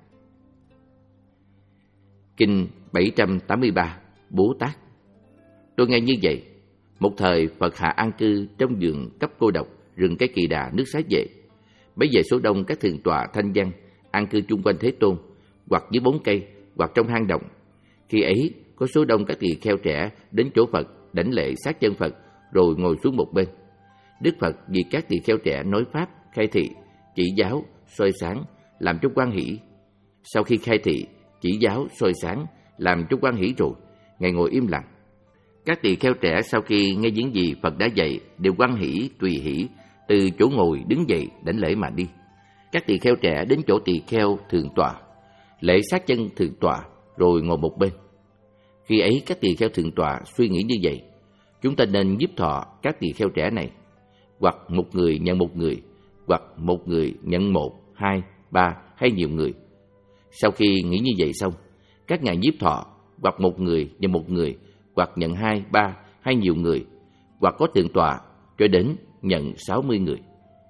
Kinh bảy trăm tám mươi ba, Bố Tát. Tôi nghe như vậy, một thời Phật hạ an cư trong vườn cấp cô độc, rừng Cây Kỳ Đà, nước Xá Vệ. Bấy giờ số đông các thượng tọa thanh văn an cư chung quanh Thế Tôn, hoặc dưới bóng cây, hoặc trong hang động. Khi ấy, có số đông các tỳ kheo trẻ đến chỗ Phật, đảnh lễ sát chân Phật, rồi ngồi xuống một bên. Đức Phật vì các tỳ kheo trẻ nói pháp, khai thị, chỉ giáo, soi sáng, làm cho hoan hỷ. Sau khi khai thị, chỉ giáo, soi sáng, làm cho hoan hỷ rồi, Ngài ngồi im lặng. Các tỳ kheo trẻ sau khi nghe những gì Phật đã dạy đều hoan hỷ, tùy hỷ, từ chỗ ngồi đứng dậy đảnh lễ mà đi. Các tỳ kheo trẻ đến chỗ tỳ kheo thượng tọa, lễ sát chân thượng tọa, rồi ngồi một bên. Khi ấy các tỳ kheo thượng tọa suy nghĩ như vậy: chúng ta nên giúp thọ các tỳ kheo trẻ này, hoặc một người nhận một người, hoặc một người nhận một, hai, ba hay nhiều người. Sau khi nghĩ như vậy xong, các ngài nhiếp thọ, hoặc một người nhận một người, hoặc nhận hai, ba hay nhiều người, hoặc có thượng tọa cho đến nhận sáu mươi người.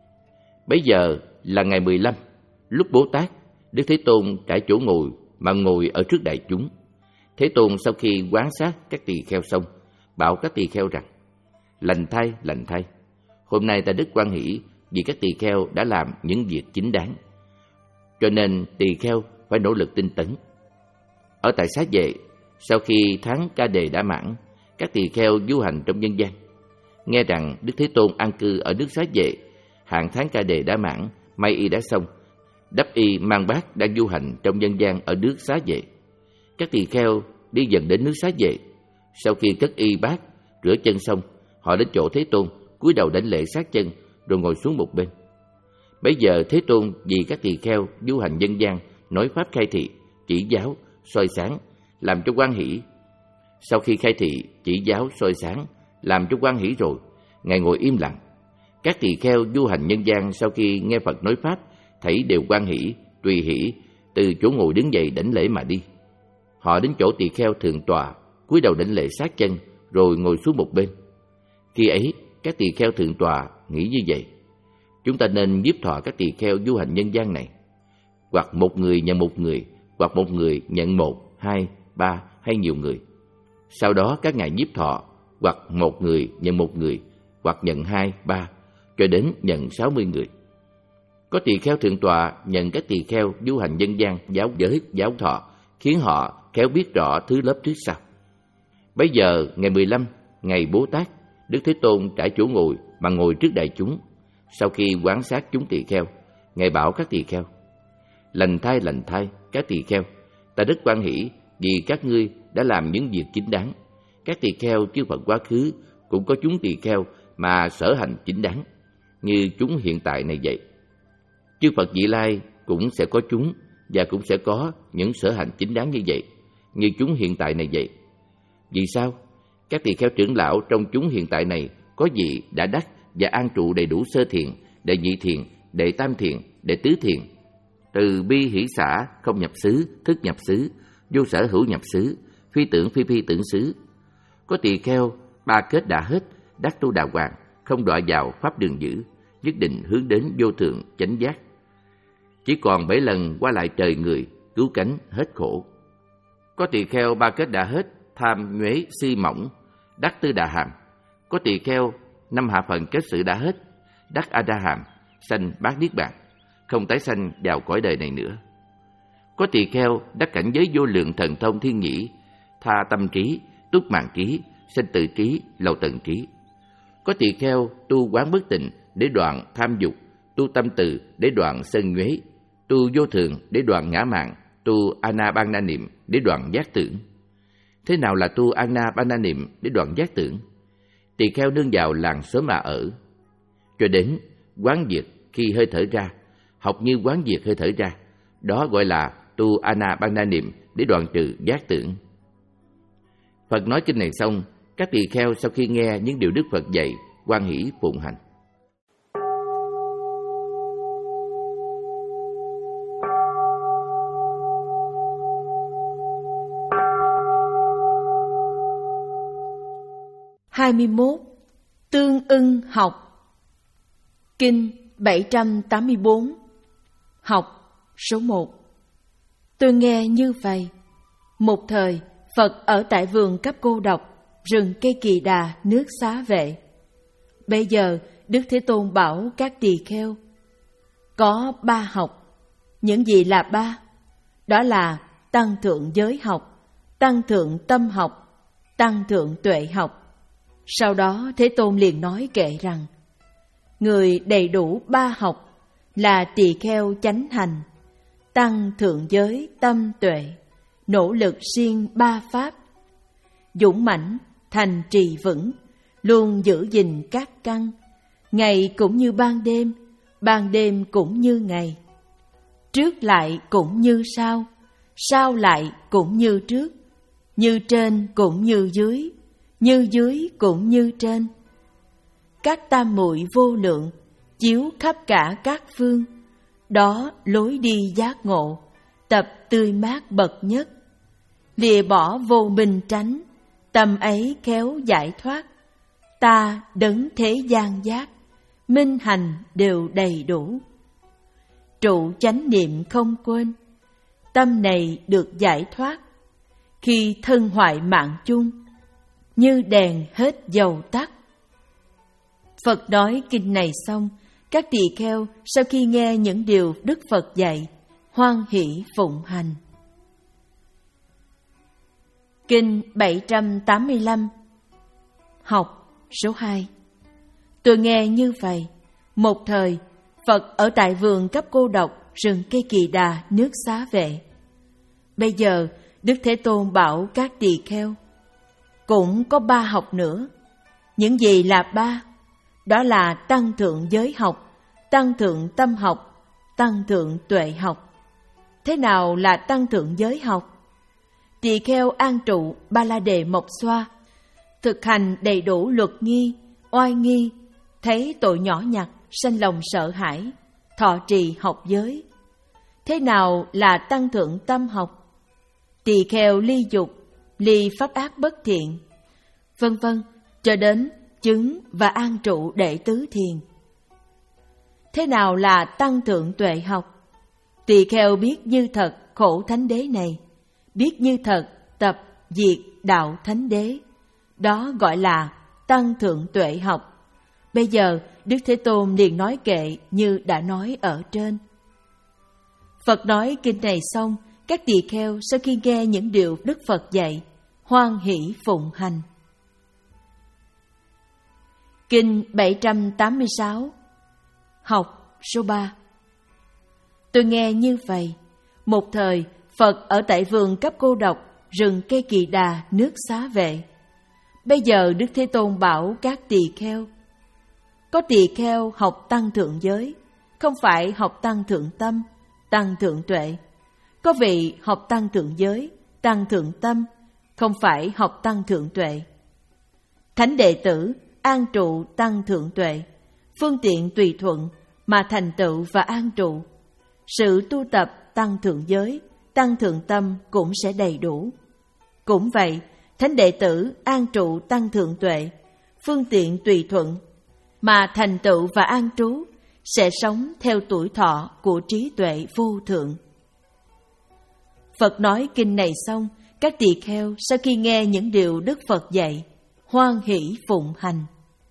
Bấy giờ là ngày mười lăm, lúc Bố Tát, Đức Thế Tôn trải chỗ ngồi mà ngồi ở trước đại chúng. Thế Tôn sau khi quan sát các tỳ kheo xong, bảo các tỳ kheo rằng: lành thay, lành thay, hôm nay ta rất hoan hỷ vì các tỳ kheo đã làm những việc chính đáng, cho nên tỳ kheo phải nỗ lực tinh tấn. Ở tại Xá Vệ, sau khi tháng Ca Đề đã mãn, các tỳ kheo du hành trong nhân gian. Nghe rằng Đức Thế Tôn an cư ở nước Xá Vệ, hạn tháng Ca Đề đã mãn, may y đã xong, đắp y mang bát đang du hành trong nhân gian ở nước Xá Vệ. Các tỳ kheo đi dần đến nước Xá Vệ. Sau khi cất y bát, rửa chân xong, họ đến chỗ Thế Tôn, cúi đầu đảnh lễ sát chân, rồi ngồi xuống một bên. Bấy giờ Thế Tôn vì các tỳ kheo du hành nhân gian, nói pháp khai thị, chỉ giáo, soi sáng, làm cho hoan hỷ. Sau khi khai thị, chỉ giáo, soi sáng, làm cho hoan hỷ rồi, Ngài ngồi im lặng. Các tỳ kheo du hành nhân gian sau khi nghe Phật nói pháp, thấy đều hoan hỷ, tùy hỷ, từ chỗ ngồi đứng dậy đảnh lễ mà đi. Họ đến chỗ tỳ kheo thượng tọa, cúi đầu đảnh lễ sát chân, rồi ngồi xuống một bên. Khi ấy, các tỳ kheo thượng tọa nghĩ như vậy: chúng ta nên nhiếp thọ các tỳ kheo du hành nhân gian này, hoặc một người nhận một người, hoặc một người nhận một, hai, ba hay nhiều người. Sau đó các ngài nhiếp thọ, hoặc một người nhận một người, hoặc nhận hai, ba, cho đến nhận sáu mươi người. Có tỳ kheo thượng tọa nhận các tỳ kheo du hành nhân gian giáo giới, giáo thọ, khiến họ khéo biết rõ thứ lớp trước sau. Bấy giờ ngày mười lăm, ngày Bố Tát, Đức Thế Tôn trải chỗ ngồi mà ngồi trước đại chúng. Sau khi quan sát chúng tỳ kheo, Ngài bảo các tỳ kheo: lành thay, lành thay, các tỳ kheo, ta rất hoan hỷ vì các ngươi đã làm những việc chính đáng. Các tỳ kheo chư Phật quá khứ cũng có chúng tỳ kheo mà sở hành chính đáng, như chúng hiện tại này vậy. Chư Phật vị lai cũng sẽ có chúng, và cũng sẽ có những sở hành chính đáng như vậy, như chúng hiện tại này vậy. Vì sao? Các tỳ kheo trưởng lão trong chúng hiện tại này có vị đã đắc và an trụ đầy đủ sơ thiện, đệ nhị thiện, đệ tam thiện, đệ tứ thiện, từ bi hỷ xả, không nhập xứ, thức nhập xứ, vô sở hữu nhập xứ, phi tưởng phi phi tưởng xứ. Có tỳ kheo ba kết đã hết, đắc tu đà hoàng, không đọa vào pháp đường dữ, nhất định hướng đến vô thượng chánh giác. Chỉ còn bảy lần qua lại trời người, cứu cánh hết khổ. Có tỳ kheo ba kết đã hết, tham nhuế si mỏng, đắc tư đà hàm. Có tỳ kheo năm hạ phần kết sự đã hết, đắc a đa hàm, sanh bát niết bàn, không tái sanh vào cõi đời này nữa. Có tỳ kheo đắc cảnh giới vô lượng thần thông thiên nhĩ, tha tâm trí, túc mạng trí, sanh tự trí, lậu tận trí. Có tỳ kheo tu quán bất tịnh để đoạn tham dục, tu tâm từ để đoạn sân nhuế, tu vô thường để đoạn ngã mạn, tu Anapanna niệm để đoạn giác tưởng. Thế nào là tu Anapanna niệm để đoạn giác tưởng? Tỳ kheo nương vào làng xóm mà ở, cho đến quán diệt khi hơi thở ra, học như quán diệt hơi thở ra, đó gọi là tu Anapanna niệm để đoạn trừ giác tưởng. Phật nói kinh này xong, các tỳ kheo sau khi nghe những điều Đức Phật dạy, hoan hỷ phụng hành. hai mươi mốt. Tương ưng học. Kinh bảy trăm tám mươi bốn. Học số một. Tôi nghe như vậy. Một thời, Phật ở tại vườn Cấp Cô Độc, rừng cây Kỳ Đà, nước Xá Vệ. Bây giờ, Đức Thế Tôn bảo các tỳ kheo, có ba học. Những gì là ba? Đó là tăng thượng giới học, tăng thượng tâm học, tăng thượng tuệ học. Sau đó Thế Tôn liền nói kệ rằng, người đầy đủ ba học là tỳ kheo chánh hành, tăng thượng giới tâm tuệ, nỗ lực siêng ba pháp, dũng mãnh thành trì vững, luôn giữ gìn các căn, ngày cũng như ban đêm, ban đêm cũng như ngày, trước lại cũng như sau, sau lại cũng như trước, như trên cũng như dưới, như dưới cũng như trên. Các tam muội vô lượng, chiếu khắp cả các phương, đó lối đi giác ngộ, tập tươi mát bậc nhất. Lìa bỏ vô minh tránh, tâm ấy khéo giải thoát. Ta đấng thế gian giác, minh hành đều đầy đủ. Trụ chánh niệm không quên, tâm này được giải thoát. Khi thân hoại mạng chung, như đèn hết dầu tắt. Phật nói kinh này xong, các tỳ kheo sau khi nghe những điều Đức Phật dạy, hoan hỷ phụng hành. Kinh bảy trăm tám mươi lăm. Học số hai. Tôi nghe như vậy. Một thời, Phật ở tại vườn Cấp Cô Độc, rừng cây Kỳ Đà, nước Xá Vệ. Bây giờ, Đức Thế Tôn bảo các tỳ kheo, cũng có ba học nữa. Những gì là ba? Đó là tăng thượng giới học, tăng thượng tâm học, tăng thượng tuệ học. Thế nào là tăng thượng giới học? Tỳ kheo an trụ Ba La Đề Mộc Xoa, thực hành đầy đủ luật nghi, oai nghi, thấy tội nhỏ nhặt, sanh lòng sợ hãi, thọ trì học giới. Thế nào là tăng thượng tâm học? Tỳ kheo ly dục, ly pháp ác bất thiện, vân vân, cho đến chứng và an trụ đệ tứ thiền. Thế nào là tăng thượng tuệ học? Tỳ kheo biết như thật khổ thánh đế này, biết như thật tập diệt đạo thánh đế. Đó gọi là tăng thượng tuệ học. Bây giờ Đức Thế Tôn liền nói kệ như đã nói ở trên. Phật nói kinh này xong, các tỳ kheo sau khi nghe những điều Đức Phật dạy, hoan hỷ phụng hành. Kinh bảy trăm tám mươi sáu. Học số ba. Tôi nghe như vậy. Một thời, Phật ở tại vườn Cấp Cô Độc, rừng cây Kỳ Đà, nước Xá Vệ. Bây giờ Đức Thế Tôn bảo các tỳ kheo, có tỳ kheo học tăng thượng giới, không phải học tăng thượng tâm, tăng thượng tuệ. Có vị học tăng thượng giới, tăng thượng tâm, không phải học tăng thượng tuệ. Thánh đệ tử an trụ tăng thượng tuệ, phương tiện tùy thuận mà thành tựu và an trụ. Sự tu tập tăng thượng giới, tăng thượng tâm cũng sẽ đầy đủ. Cũng vậy, thánh đệ tử an trụ tăng thượng tuệ, phương tiện tùy thuận mà thành tựu và an trú, sẽ sống theo tuổi thọ của trí tuệ vô thượng. Phật nói kinh này xong, các tỳ kheo sau khi nghe những điều Đức Phật dạy, hoan hỷ phụng hành.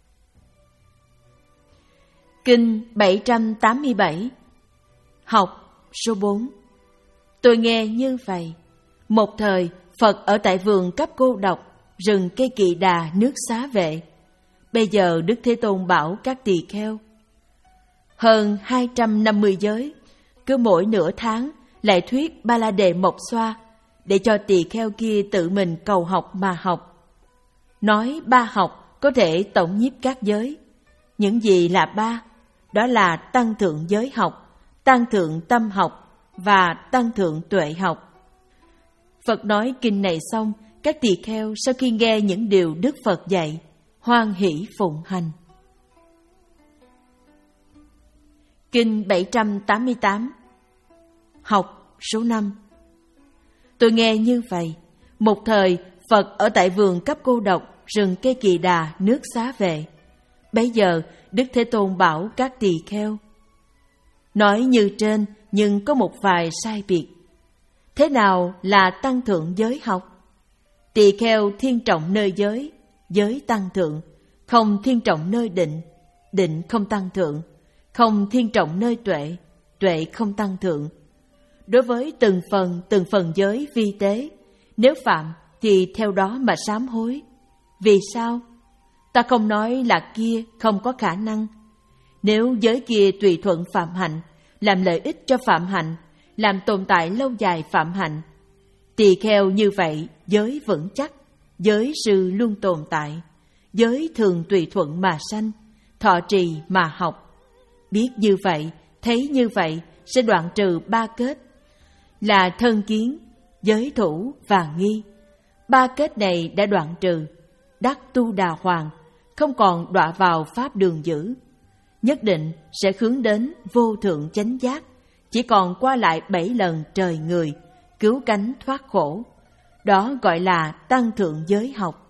Kinh bảy trăm tám mươi bảy. Học số bốn. Tôi nghe như vậy. Một thời, Phật ở tại vườn Cấp Cô Độc, rừng cây Kỳ Đà, nước Xá Vệ. Bây giờ Đức Thế Tôn bảo các tỳ kheo, hơn hai trăm năm mươi giới, cứ mỗi nửa tháng lại thuyết Ba La Đề Mộc Xoa, để cho tỳ kheo kia tự mình cầu học mà học. Nói ba học có thể tổng nhiếp các giới. Những gì là ba? Đó là tăng thượng giới học, tăng thượng tâm học và tăng thượng tuệ học. Phật nói kinh này xong, các tỳ kheo sau khi nghe những điều Đức Phật dạy, hoan hỷ phụng hành. Kinh bảy trăm tám mươi tám. Học số năm. Tôi nghe như vậy. Một thời, Phật ở tại vườn Cấp Cô Độc, rừng cây Kỳ Đà, nước Xá Vệ. Bấy giờ Đức Thế Tôn bảo các tỳ kheo: nói như trên nhưng có một vài sai biệt. Thế nào là tăng thượng giới học? Tỳ kheo thiên trọng nơi giới, giới tăng thượng; không thiên trọng nơi định, định không tăng thượng; không thiên trọng nơi tuệ, tuệ không tăng thượng. Đối với từng phần từng phần giới vi tế, nếu phạm thì theo đó mà sám hối. Vì sao? Ta không nói là kia không có khả năng. Nếu giới kia tùy thuận phạm hạnh, làm lợi ích cho phạm hạnh, làm tồn tại lâu dài phạm hạnh, tỳ kheo như vậy giới vững chắc, giới sư luôn tồn tại, giới thường tùy thuận mà sanh, thọ trì mà học. Biết như vậy, thấy như vậy sẽ đoạn trừ ba kết là thân kiến, giới thủ và nghi. Ba kết này đã đoạn trừ, đắc tu đà hoàng, không còn đọa vào pháp đường dữ, nhất định sẽ hướng đến vô thượng chánh giác, chỉ còn qua lại bảy lần trời người, cứu cánh thoát khổ. Đó gọi là tăng thượng giới học.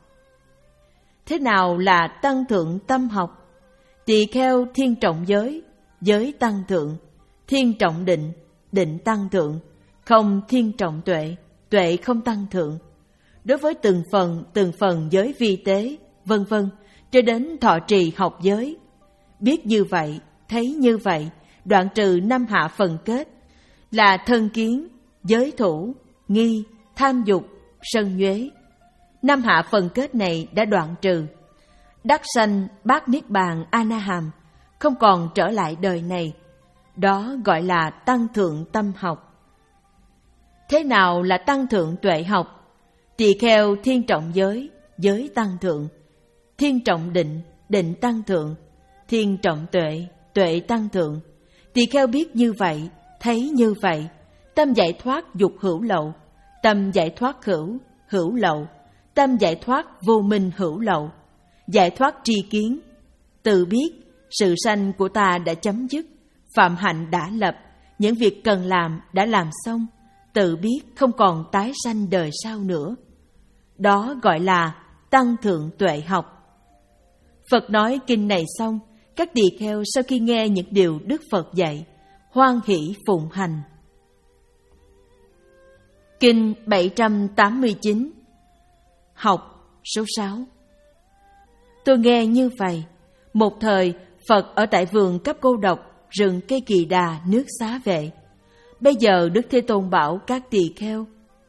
Thế nào là tăng thượng tâm học? Tỳ kheo thiên trọng giới, giới tăng thượng; thiên trọng định, định tăng thượng; không thiên trọng tuệ, tuệ không tăng thượng. Đối với từng phần từng phần giới vi tế, vân vân, cho đến thọ trì học giới. Biết như vậy, thấy như vậy, đoạn trừ năm hạ phần kết là thân kiến, giới thủ, nghi, tham dục, sân nhuế. Năm hạ phần kết này đã đoạn trừ, đắc sanh bát niết bàn a na hàm, không còn trở lại đời này. Đó gọi là tăng thượng tâm học. Thế nào là tăng thượng tuệ học? Tỳ kheo thiên trọng giới, giới tăng thượng; thiên trọng định, định tăng thượng; thiên trọng tuệ, tuệ tăng thượng. Tỳ kheo biết như vậy, thấy như vậy, tâm giải thoát dục hữu lậu, tâm giải thoát hữu, hữu lậu, tâm giải thoát vô minh hữu lậu, giải thoát tri kiến. Tự biết sự sanh của ta đã chấm dứt, phạm hạnh đã lập, những việc cần làm đã làm xong, tự biết không còn tái sanh đời sau nữa. Đó gọi là tăng thượng tuệ học. Phật nói kinh này xong, các tỳ kheo sau khi nghe những điều Đức Phật dạy, hoan hỷ phụng hành. Kinh bảy trăm tám mươi chín. Học số sáu. Tôi nghe như vậy. Một thời, Phật ở tại vườn Cấp Cô Độc, rừng cây Kỳ Đà, nước Xá Vệ. Bây giờ Đức Thế Tôn bảo các tỳ kheo: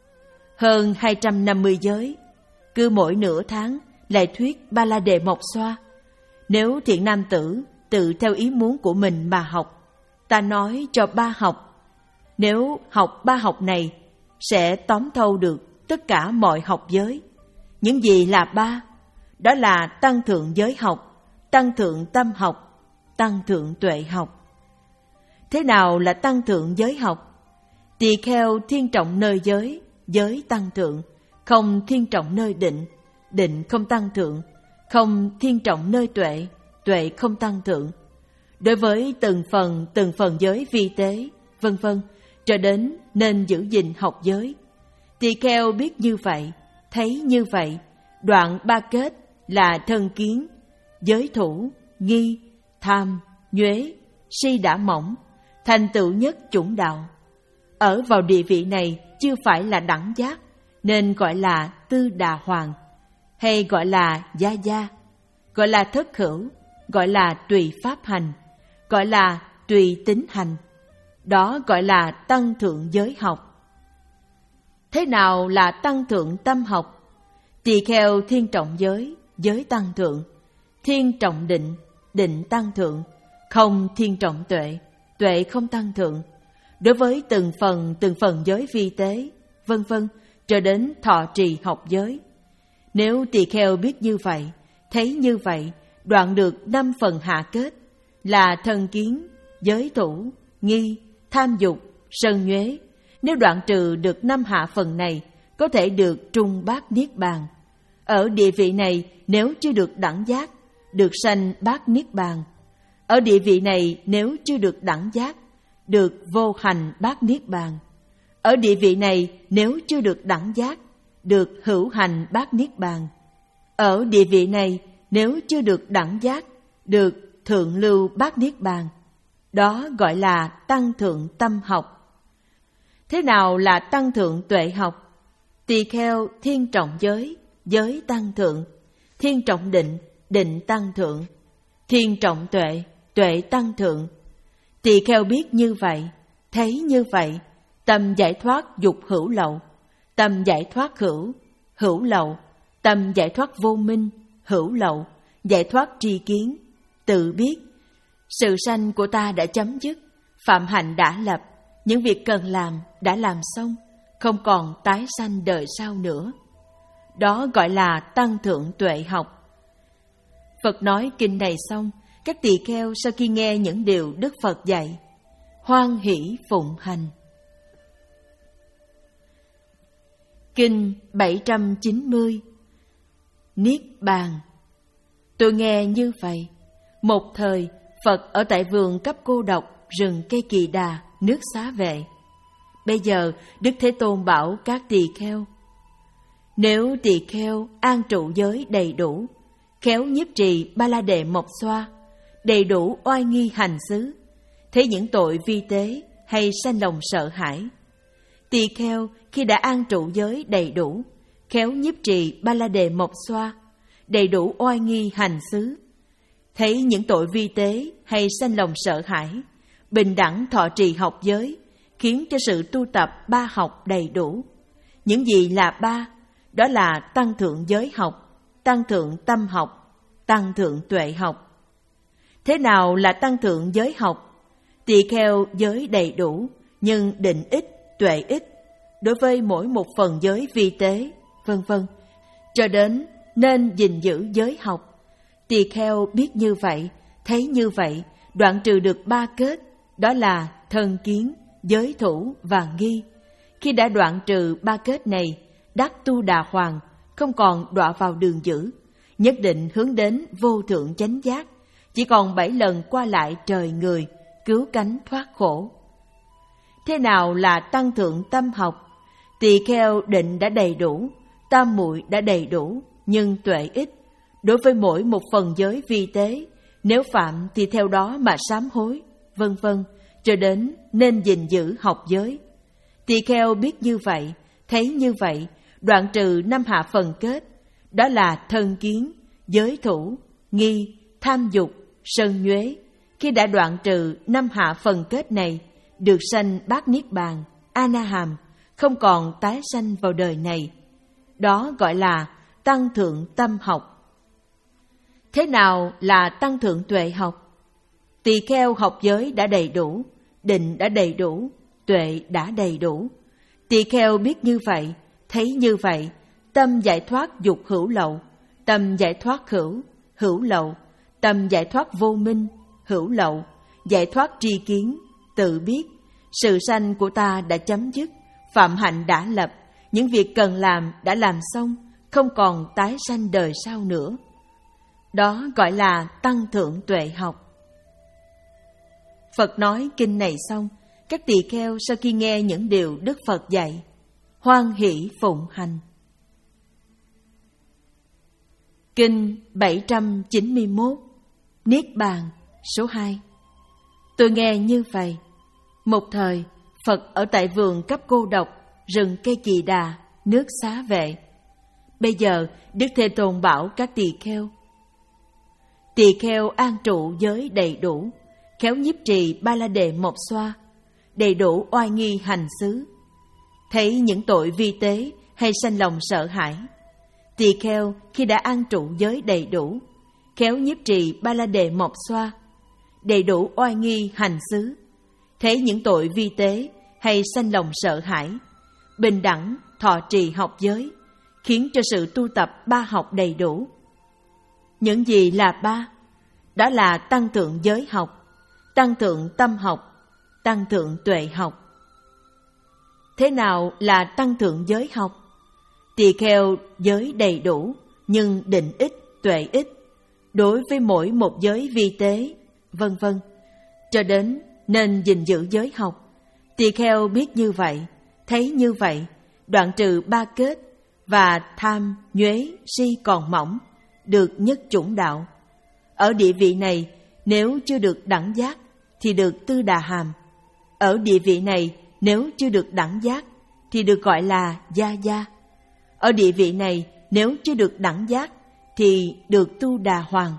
hơn hai trăm năm mươi giới, cứ mỗi nửa tháng lại thuyết Ba La Đề Mộc Xoa. Nếu thiện nam tử tự theo ý muốn của mình mà học, ta nói cho ba học. Nếu học ba học này, sẽ tóm thâu được tất cả mọi học giới. Những gì là ba? Đó là tăng thượng giới học, tăng thượng tâm học, tăng thượng tuệ học. Thế nào là tăng thượng giới học? Tỳ kheo thiên trọng nơi giới, giới tăng thượng; không thiên trọng nơi định, định không tăng thượng; không thiên trọng nơi tuệ, tuệ không tăng thượng. Đối với từng phần từng phần giới vi tế, vân vân, cho đến nên giữ gìn học giới. Tỳ kheo biết như vậy, thấy như vậy, đoạn ba kết là thân kiến, giới thủ, nghi, tham, nhuế, si đã mỏng, thành tựu nhất chủng đạo. Ở vào địa vị này chưa phải là đẳng giác, nên gọi là tư đà hoàng, hay gọi là gia gia, gọi là thất hữu, gọi là tùy pháp hành, gọi là tùy tính hành. Đó gọi là tăng thượng giới học. Thế nào là tăng thượng tâm học? Tỳ kheo thiên trọng giới, giới tăng thượng; thiên trọng định, định tăng thượng; không thiên trọng tuệ, tuệ không tăng thượng. Đối với từng phần từng phần giới vi tế, vân vân, cho đến thọ trì học giới. Nếu tỳ kheo biết như vậy, thấy như vậy, đoạn được năm phần hạ kết là thân kiến, giới thủ, nghi, tham dục, sân nhuế. Nếu đoạn trừ được năm hạ phần này, có thể được trung bát niết bàn. Ở địa vị này, nếu chưa được đẳng giác, được sanh bát niết bàn. Ở địa vị này, nếu chưa được đẳng giác, được vô hành bát niết bàn. Ở địa vị này, nếu chưa được đẳng giác, được hữu hành bát niết bàn. Ở địa vị này, nếu chưa được đẳng giác, được thượng lưu bát niết bàn, đó gọi là tăng thượng tâm học. Thế nào là tăng thượng tuệ học? Tỳ kheo thiên trọng giới, giới tăng thượng; thiên trọng định, định tăng thượng; thiên trọng tuệ, tuệ tăng thượng. Tỳ kheo biết như vậy, thấy như vậy, tâm giải thoát dục hữu lậu, tâm giải thoát hữu, hữu lậu, tâm giải thoát vô minh, hữu lậu, giải thoát tri kiến, tự biết. Sự sanh của ta đã chấm dứt, phạm hạnh đã lập, những việc cần làm đã làm xong, không còn tái sanh đời sau nữa. Đó gọi là tăng thượng tuệ học. Phật nói kinh này xong, các tỳ kheo sau khi nghe những điều Đức Phật dạy, hoan hỷ phụng hành. Kinh bảy trăm chín mươi. Niết bàn. Tôi nghe như vậy. Một thời, Phật ở tại vườn cấp cô độc, rừng cây Kỳ Đà, nước Xá Vệ. Bây giờ, Đức Thế Tôn bảo các tỳ kheo: nếu tỳ kheo an trụ giới đầy đủ, khéo nhiếp trì ba la đệ mộc xoa, đầy đủ oai nghi hành xứ, thấy những tội vi tế hay sanh lòng sợ hãi. Tỳ kheo khi đã an trụ giới đầy đủ, khéo nhiếp trì ba la đề mộc xoa, đầy đủ oai nghi hành xứ, thấy những tội vi tế hay sanh lòng sợ hãi, bình đẳng thọ trì học giới, khiến cho sự tu tập ba học đầy đủ. Những gì là ba? Đó là tăng thượng giới học, tăng thượng tâm học, tăng thượng tuệ học. Thế nào là tăng thượng giới học? Tỳ kheo giới đầy đủ, nhưng định ít, tuệ ít, đối với mỗi một phần giới vi tế, vân vân, cho đến nên gìn giữ giới học. Tỳ kheo biết như vậy, thấy như vậy, đoạn trừ được ba kết, đó là thân kiến, giới thủ và nghi. Khi đã đoạn trừ ba kết này, đắc tu đà hoàng, không còn đọa vào đường dữ, nhất định hướng đến vô thượng chánh giác, chỉ còn bảy lần qua lại trời người, cứu cánh thoát khổ. Thế nào là tăng thượng tâm học? Tỳ kheo định đã đầy đủ, tam muội đã đầy đủ, nhưng tuệ ít. Đối với mỗi một phần giới vi tế, nếu phạm thì theo đó mà sám hối, vân vân, cho đến nên gìn giữ học giới. Tỳ kheo biết như vậy, thấy như vậy, đoạn trừ năm hạ phần kết, đó là thân kiến, giới thủ, nghi, tham dục, sân nhuế. Khi đã đoạn trừ năm hạ phần kết này, được sanh bát niết bàn, a na hàm, không còn tái sanh vào đời này. Đó gọi là tăng thượng tâm học. Thế nào là tăng thượng tuệ học? Tỳ kheo học giới đã đầy đủ, định đã đầy đủ, tuệ đã đầy đủ. Tỳ kheo biết như vậy, thấy như vậy, tâm giải thoát dục hữu lậu, tâm giải thoát hữu, hữu lậu, tâm giải thoát vô minh, hữu lậu, giải thoát tri kiến, tự biết. Sự sanh của ta đã chấm dứt, phạm hạnh đã lập, những việc cần làm đã làm xong, không còn tái sanh đời sau nữa. Đó gọi là tăng thượng tuệ học. Phật nói kinh này xong, các tỳ kheo sau khi nghe những điều Đức Phật dạy, hoan hỷ phụng hành. Kinh bảy trăm chín mươi mốt. Niết bàn số hai. Tôi nghe như vậy. Một thời, Phật ở tại vườn cấp cô độc, rừng cây Kỳ Đà, nước Xá Vệ. Bây giờ, Đức Thế Tôn bảo các tỳ kheo: tỳ kheo an trụ giới đầy đủ, khéo nhiếp trì ba la đề mộc xoa, đầy đủ oai nghi hành xứ, thấy những tội vi tế hay sanh lòng sợ hãi. Tỳ kheo khi đã an trụ giới đầy đủ, khéo nhiếp trì ba la đề mộc xoa, đầy đủ oai nghi hành xứ, thấy những tội vi tế hay sanh lòng sợ hãi, bình đẳng thọ trì học giới, khiến cho sự tu tập ba học đầy đủ. Những gì là ba? Đó là tăng thượng giới học, tăng thượng tâm học, tăng thượng tuệ học. Thế nào là tăng thượng giới học? Tỳ kheo giới đầy đủ, nhưng định ít, tuệ ít, đối với mỗi một giới vi tế, vân vân, cho đến nên gìn giữ giới học. Tỳ kheo biết như vậy, thấy như vậy, đoạn trừ ba kết, và tham, nhuế, si còn mỏng, được nhất chủng đạo. Ở địa vị này, nếu chưa được đẳng giác thì được tư đà hàm. Ở địa vị này, nếu chưa được đẳng giác thì được gọi là gia gia. Ở địa vị này, nếu chưa được đẳng giác thì được tu đà hoàng.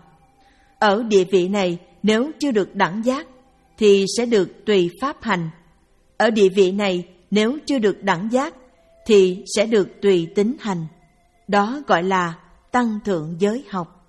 Ở địa vị này, nếu chưa được đẳng giác thì sẽ được tùy pháp hành. Ở địa vị này, nếu chưa được đẳng giác thì sẽ được tùy tính hành. Đó gọi là tăng thượng giới học.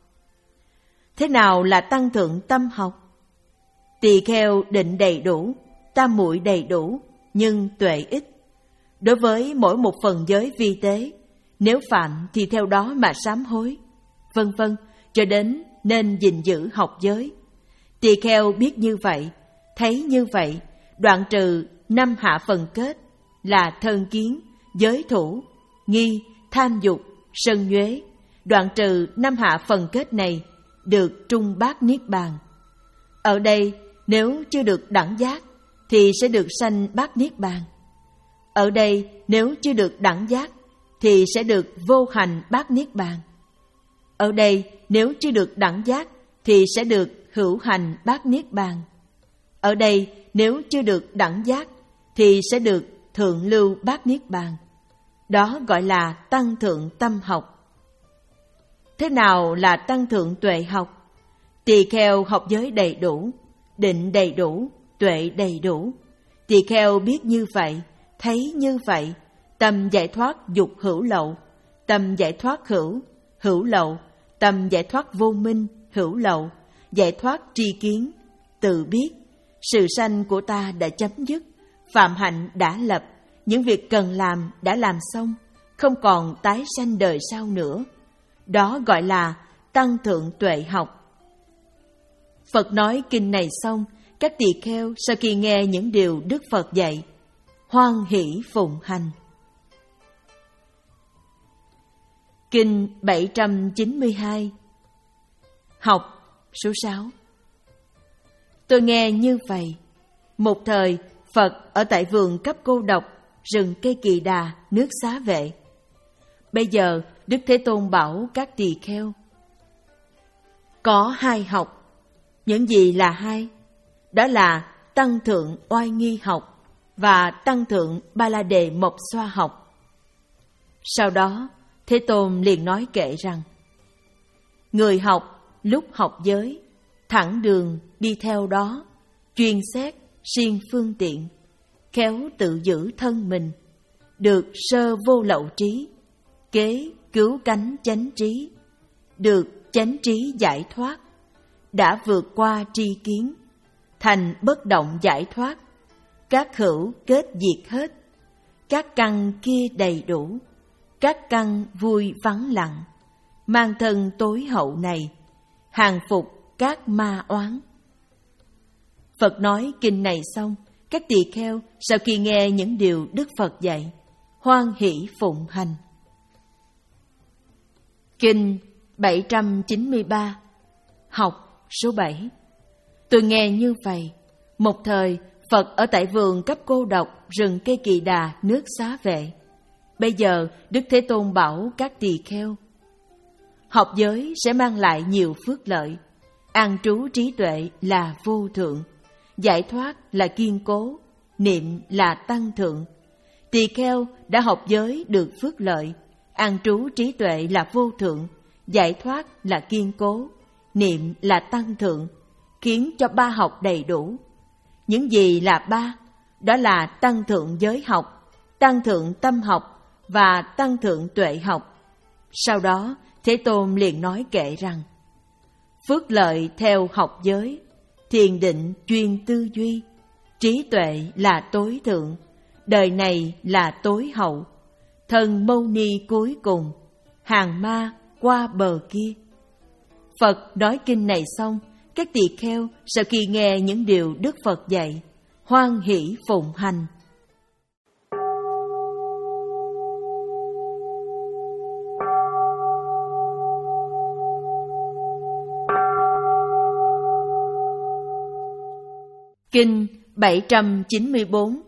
Thế nào là tăng thượng tâm học? Tỳ kheo định đầy đủ, tam muội đầy đủ, nhưng tuệ ít. Đối với mỗi một phần giới vi tế, nếu phạm thì theo đó mà sám hối, vân vân, cho đến nên gìn giữ học giới. Tỳ kheo biết như vậy, thấy như vậy, đoạn trừ năm hạ phần kết là thân kiến, giới thủ, nghi, tham dục, sân nhuế. Đoạn trừ năm hạ phần kết này được trung bát niết bàn. Ở đây nếu chưa được đẳng giác thì sẽ được sanh bát niết bàn. Ở đây nếu chưa được đẳng giác thì sẽ được vô hành bát niết bàn. Ở đây nếu chưa được đẳng giác thì sẽ được hữu hành bát niết bàn. Ở đây nếu chưa được đẳng giác thì sẽ được thượng lưu bát niết bàn. Đó gọi là tăng thượng tâm học. Thế nào là tăng thượng tuệ học? Tỳ kheo học giới đầy đủ, định đầy đủ, tuệ đầy đủ. Tỳ kheo biết như vậy, thấy như vậy, tâm giải thoát dục hữu lậu, tâm giải thoát hữu, hữu lậu, tâm giải thoát vô minh, hữu lậu, giải thoát tri kiến, tự biết. Sự sanh của ta đã chấm dứt, phạm hạnh đã lập, những việc cần làm đã làm xong, không còn tái sanh đời sau nữa. Đó gọi là tăng thượng tuệ học. Phật nói kinh này xong, các tỳ kheo sau khi nghe những điều Đức Phật dạy, hoan hỷ phụng hành. Kinh bảy trăm chín mươi hai. Học số sáu. Tôi nghe như vậy. Một thời, Phật ở tại vườn cấp cô độc, rừng cây Kỳ Đà, nước Xá Vệ. Bây giờ, Đức Thế Tôn bảo các tỳ kheo có hai học. Những gì là hai? Đó là tăng thượng oai nghi học và tăng thượng ba la đề mộc xoa học. Sau đó, Thế Tôn liền nói kệ rằng: người học lúc học giới, thẳng đường đi theo đó, chuyên xét, siêng phương tiện, khéo tự giữ thân mình, được sơ vô lậu trí, kế cứu cánh chánh trí, được chánh trí giải thoát, đã vượt qua tri kiến, thành bất động giải thoát, các hữu kết diệt hết, các căn kia đầy đủ, các căn vui vắng lặng, mang thân tối hậu này, hàng phục các ma oán. Phật nói kinh này xong, các tỳ kheo sau khi nghe những điều Đức Phật dạy, hoan hỷ phụng hành. Kinh bảy trăm chín mươi ba. Học số bảy. Tôi nghe như vậy. Một thời, Phật ở tại vườn cấp cô độc, rừng cây Kỳ Đà, nước Xá Vệ. Bây giờ, Đức Thế Tôn bảo các tỳ kheo học giới sẽ mang lại nhiều phước lợi. An trú trí tuệ là vô thượng, giải thoát là kiên cố, niệm là tăng thượng. Tỳ kheo đã học giới được phước lợi, an trú trí tuệ là vô thượng, giải thoát là kiên cố, niệm là tăng thượng, khiến cho ba học đầy đủ. Những gì là ba? Đó là tăng thượng giới học, tăng thượng tâm học và tăng thượng tuệ học. Sau đó, Thế Tôn liền nói kệ rằng: phước lợi theo học giới, thiền định chuyên tư duy, trí tuệ là tối thượng, đời này là tối hậu, thân mâu ni cuối cùng, hàng ma qua bờ kia. Phật nói kinh này xong, các tỳ kheo sau khi nghe những điều Đức Phật dạy, hoan hỷ phụng hành. Kinh bảy trăm chín mươi bốn.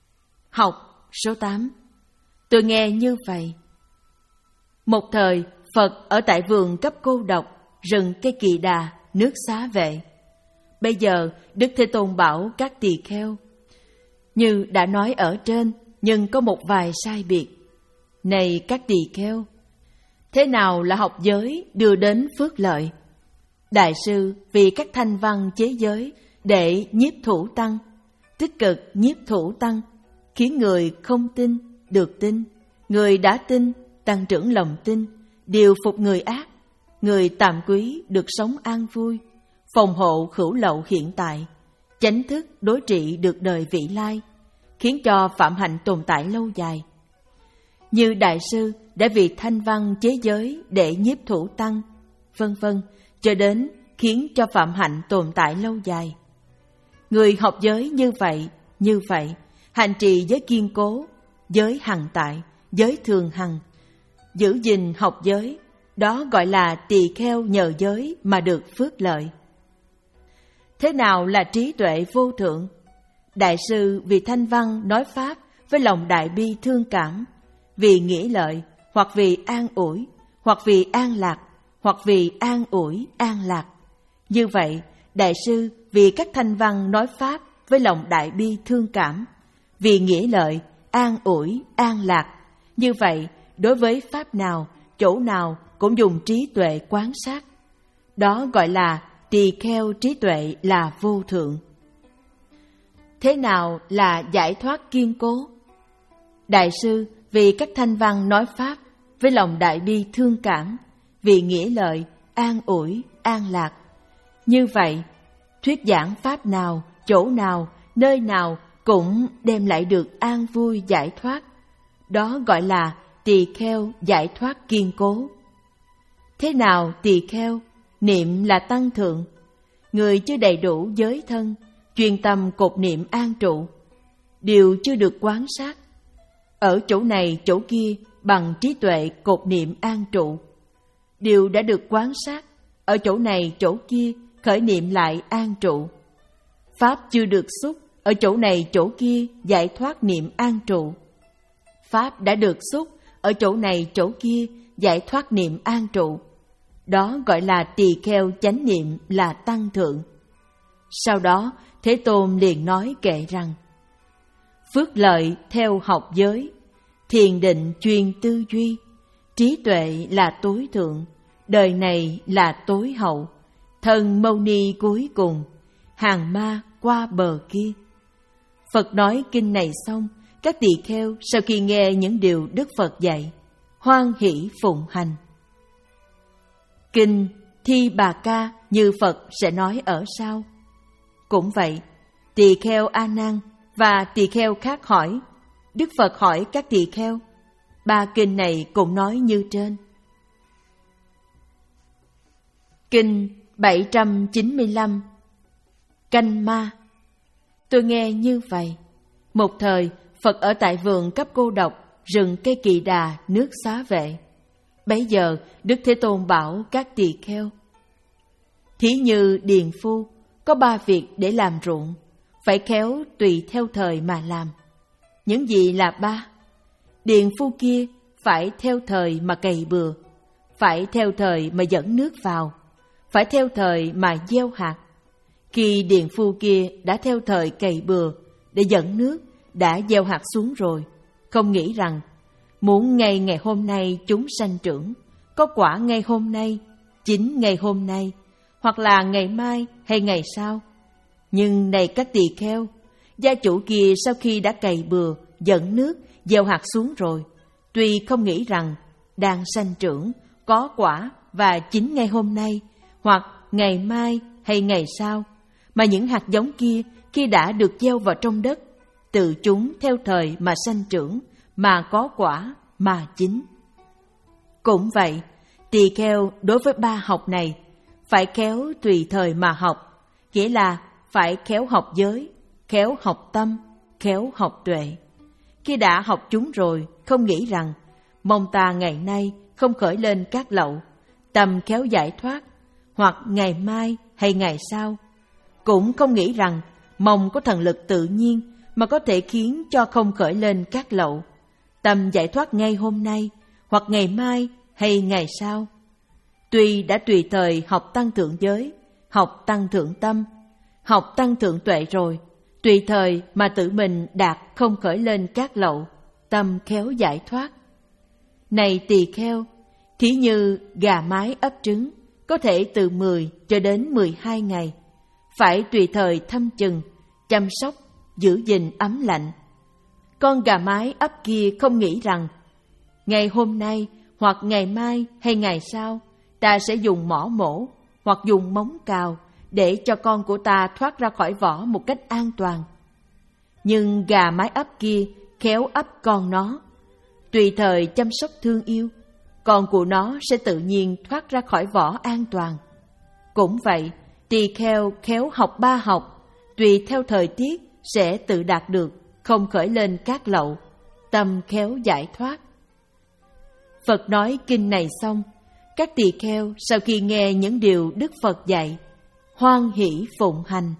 Học số tám. Tôi nghe như vậy. Một thời, Phật ở tại vườn cấp cô độc, rừng cây Kỳ Đà, nước Xá Vệ. Bây giờ Đức Thế Tôn bảo các tỳ kheo, như đã nói ở trên, nhưng có một vài sai biệt. Này các tỳ kheo, thế nào là học giới đưa đến phước lợi? Đại sư vì các thanh văn chế giới để nhiếp thủ tăng, tích cực nhiếp thủ tăng, khiến người không tin được tin, người đã tin tăng trưởng lòng tin, điều phục người ác, người tàm quý được sống an vui, phòng hộ hữu lậu hiện tại, chánh thức đối trị được đời vị lai, khiến cho phạm hạnh tồn tại lâu dài. Như đại sư đã vì thanh văn chế giới để nhiếp thủ tăng, vân vân, cho đến khiến cho phạm hạnh tồn tại lâu dài. Người học giới như vậy, như vậy, hành trì giới kiên cố, giới hằng tại, giới thường hằng, giữ gìn học giới, đó gọi là tỳ kheo nhờ giới mà được phước lợi. Thế nào là trí tuệ vô thượng? Đại sư vì thanh văn nói pháp với lòng đại bi thương cảm, vì nghĩa lợi, hoặc vì an ủi, hoặc vì an lạc, hoặc vì an ủi, an lạc. Như vậy, đại sư vì các thanh văn nói pháp với lòng đại bi thương cảm, vì nghĩa lợi, an ủi, an lạc. Như vậy, đối với pháp nào, chỗ nào cũng dùng trí tuệ quán sát. Đó gọi là tỳ kheo trí tuệ là vô thượng. Thế nào là giải thoát kiên cố? Đại sư vì các thanh văn nói pháp với lòng đại bi thương cảm, vì nghĩa lợi, an ủi, an lạc. Như vậy, thuyết giảng pháp nào, chỗ nào, nơi nào cũng đem lại được an vui giải thoát. Đó gọi là tỳ kheo giải thoát kiên cố. Thế nào tỳ kheo? Niệm là tăng thượng. Người chưa đầy đủ giới thân, chuyên tâm cột niệm an trụ. Điều chưa được quán sát. Ở chỗ này chỗ kia bằng trí tuệ cột niệm an trụ. Điều đã được quán sát. Ở chỗ này chỗ kia khởi niệm lại an trụ. Pháp chưa được xúc. Ở chỗ này chỗ kia giải thoát niệm an trụ. Pháp đã được xúc. Ở chỗ này chỗ kia giải thoát niệm an trụ. Đó gọi là tỳ kheo chánh niệm là tăng thượng. Sau đó Thế Tôn liền nói kệ rằng: phước lợi theo học giới, thiền định chuyên tư duy, trí tuệ là tối thượng, đời này là tối hậu, thân mâu ni cuối cùng, hàng ma qua bờ kia. Phật nói kinh này xong, các tỳ kheo sau khi nghe những điều Đức Phật dạy, hoan hỷ phụng hành. Kinh Thi Bà Ca như Phật sẽ nói ở sau. Cũng vậy, tỳ kheo A Nan và tỳ kheo khác hỏi, Đức Phật hỏi các tỳ kheo, ba kinh này cũng nói như trên. Kinh bảy trăm chín mươi lăm Canh Ma. Tôi nghe như vậy. Một thời, Phật ở tại vườn cấp cô độc, rừng cây Kỳ Đà, nước Xá Vệ. Bấy giờ, Đức Thế Tôn bảo các tỳ kheo: thí như điền phu, có ba việc để làm ruộng, phải khéo tùy theo thời mà làm. Những gì là ba? Điền phu kia phải theo thời mà cày bừa, phải theo thời mà dẫn nước vào, phải theo thời mà gieo hạt. Khi điền phu kia đã theo thời cày bừa để dẫn nước, đã gieo hạt xuống rồi, không nghĩ rằng muốn ngay ngày hôm nay chúng sanh trưởng, có quả ngay hôm nay, chín ngày hôm nay, hoặc là ngày mai hay ngày sau. Nhưng này các tỳ kheo, gia chủ kia sau khi đã cày bừa, dẫn nước, gieo hạt xuống rồi, tuy không nghĩ rằng đang sanh trưởng, có quả và chín ngày hôm nay, hoặc ngày mai hay ngày sau, mà những hạt giống kia khi đã được gieo vào trong đất, tự chúng theo thời mà sanh trưởng, mà có quả, mà chín. Cũng vậy, tỳ kheo đối với ba học này, phải khéo tùy thời mà học, nghĩa là phải khéo học giới, khéo học tâm, khéo học tuệ. Khi đã học chúng rồi, không nghĩ rằng mong ta ngày nay không khởi lên các lậu, tâm khéo giải thoát, hoặc ngày mai hay ngày sau. Cũng không nghĩ rằng mong có thần lực tự nhiên mà có thể khiến cho không khởi lên các lậu, tâm giải thoát ngay hôm nay, hoặc ngày mai hay ngày sau. Tuy đã tùy thời học tăng thượng giới, học tăng thượng tâm, học tăng thượng tuệ rồi, tùy thời mà tự mình đạt không khởi lên các lậu, tâm khéo giải thoát. Này tỳ kheo, thí như gà mái ấp trứng, có thể từ mười cho đến mười hai ngày, phải tùy thời thăm chừng, chăm sóc, giữ gìn ấm lạnh. Con gà mái ấp kia không nghĩ rằng, ngày hôm nay hoặc ngày mai hay ngày sau, ta sẽ dùng mỏ mổ hoặc dùng móng cào để cho con của ta thoát ra khỏi vỏ một cách an toàn. Nhưng gà mái ấp kia khéo ấp con nó, tùy thời chăm sóc thương yêu, con của nó sẽ tự nhiên thoát ra khỏi vỏ an toàn. Cũng vậy, tỳ kheo khéo học ba học, tùy theo thời tiết sẽ tự đạt được, không khởi lên các lậu, tâm khéo giải thoát. Phật nói kinh này xong, các tỳ kheo sau khi nghe những điều Đức Phật dạy, hoan hỷ phụng hành.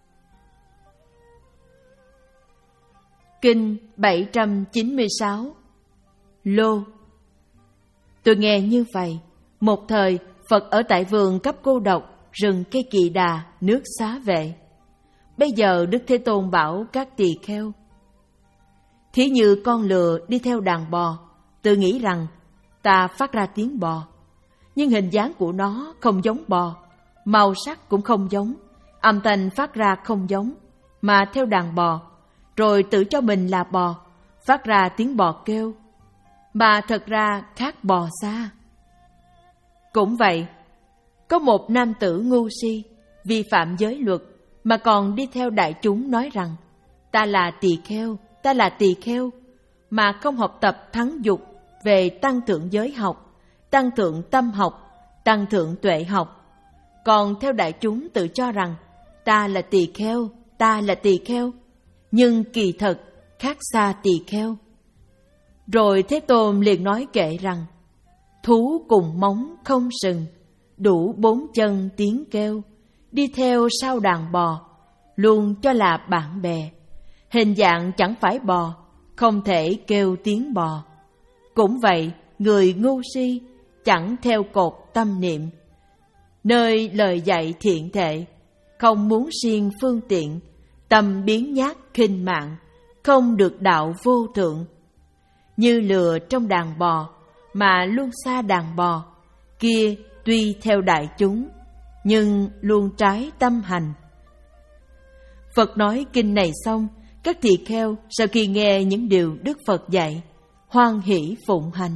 Kinh bảy trăm chín mươi sáu. Lô. Tôi nghe như vậy, một thời Phật ở tại vườn cấp cô độc, rừng cây Kỳ Đà, nước Xá Vệ. Bây giờ Đức Thế Tôn bảo các tỳ kheo, thí như con lừa đi theo đàn bò, tự nghĩ rằng ta phát ra tiếng bò, nhưng hình dáng của nó không giống bò, màu sắc cũng không giống, âm thanh phát ra không giống, mà theo đàn bò, rồi tự cho mình là bò, phát ra tiếng bò kêu, mà thật ra khác bò xa. Cũng vậy, có một nam tử ngu si, vi phạm giới luật, mà còn đi theo đại chúng nói rằng, ta là tỳ kheo, ta là tỳ kheo, mà không học tập thắng dục về tăng thượng giới học, tăng thượng tâm học, tăng thượng tuệ học. Còn theo đại chúng tự cho rằng, ta là tỳ kheo, ta là tỳ kheo, nhưng kỳ thật khác xa tỳ kheo. Rồi Thế Tôn liền nói kệ rằng, thú cùng móng không sừng, đủ bốn chân tiếng kêu, đi theo sau đàn bò, luôn cho là bạn bè. Hình dạng chẳng phải bò, không thể kêu tiếng bò. Cũng vậy, người ngu si chẳng theo cột tâm niệm, nơi lời dạy thiện thệ, không muốn siêng phương tiện, tâm biến nhát khinh mạng, không được đạo vô thượng. Như lừa trong đàn bò, mà luôn xa đàn bò, kia tuy theo đại chúng, nhưng luôn trái tâm hành. Phật nói kinh này xong, các tỳ kheo sau khi nghe những điều Đức Phật dạy, hoan hỷ phụng hành.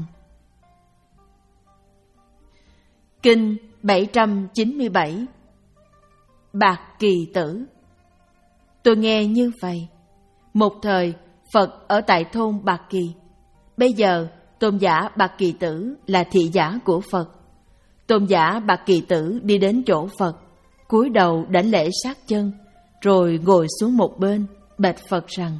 Kinh bảy trăm chín mươi bảy. Bạc Kỳ Tử. Tôi nghe như vậy, một thời Phật ở tại thôn Bạc Kỳ. Bây giờ tôn giả Bạc Kỳ Tử là thị giả của Phật. Tôn giả Bạc Kỳ Tử đi đến chỗ Phật, cúi đầu đảnh lễ sát chân, rồi ngồi xuống một bên, bạch Phật rằng,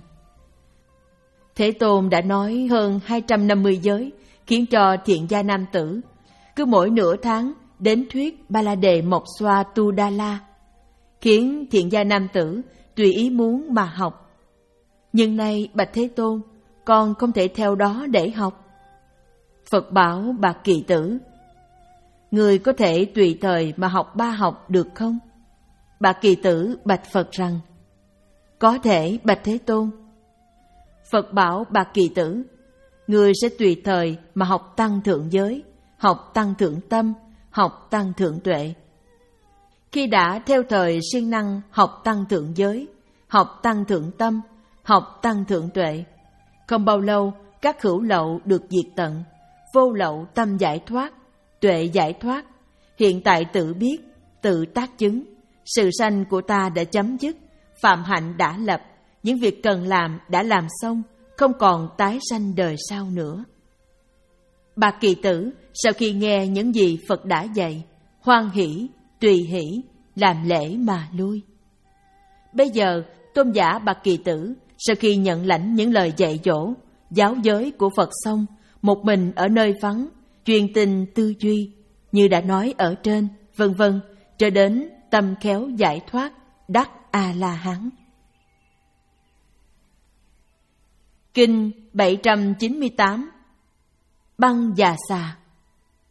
Thế Tôn đã nói hơn hai trăm năm mươi giới, khiến cho thiện gia nam tử cứ mỗi nửa tháng đến thuyết Ba La Đề Mộc Xoa Tu Đa La, khiến thiện gia nam tử tùy ý muốn mà học. Nhưng nay bạch Thế Tôn, con không thể theo đó để học. Phật bảo Bạc Kỳ Tử, người có thể tùy thời mà học ba học được không? Bạc Kỳ Tử bạch Phật rằng, có thể bạch Thế Tôn. Phật bảo Bạc Kỳ Tử, người sẽ tùy thời mà học tăng thượng giới, học tăng thượng tâm, học tăng thượng tuệ. Khi đã theo thời siêng năng học tăng thượng giới, học tăng thượng tâm, học tăng thượng tuệ, không bao lâu các hữu lậu được diệt tận, vô lậu tâm giải thoát, tuệ giải thoát. Hiện tại tự biết, tự tác chứng, sự sanh của ta đã chấm dứt, phạm hạnh đã lập, những việc cần làm đã làm xong, không còn tái sanh đời sau nữa. Bạc Kỳ Tử sau khi nghe những gì Phật đã dạy, hoan hỷ, tùy hỷ, làm lễ mà lui. Bây giờ tôn giả Bạc Kỳ Tử sau khi nhận lãnh những lời dạy dỗ, giáo giới của Phật xong, một mình ở nơi vắng, chuyên tinh tư duy, như đã nói ở trên, vân vân, cho đến tâm khéo giải thoát, đắc A-la-hán. Kinh bảy trăm chín mươi tám. Băng Già Xà.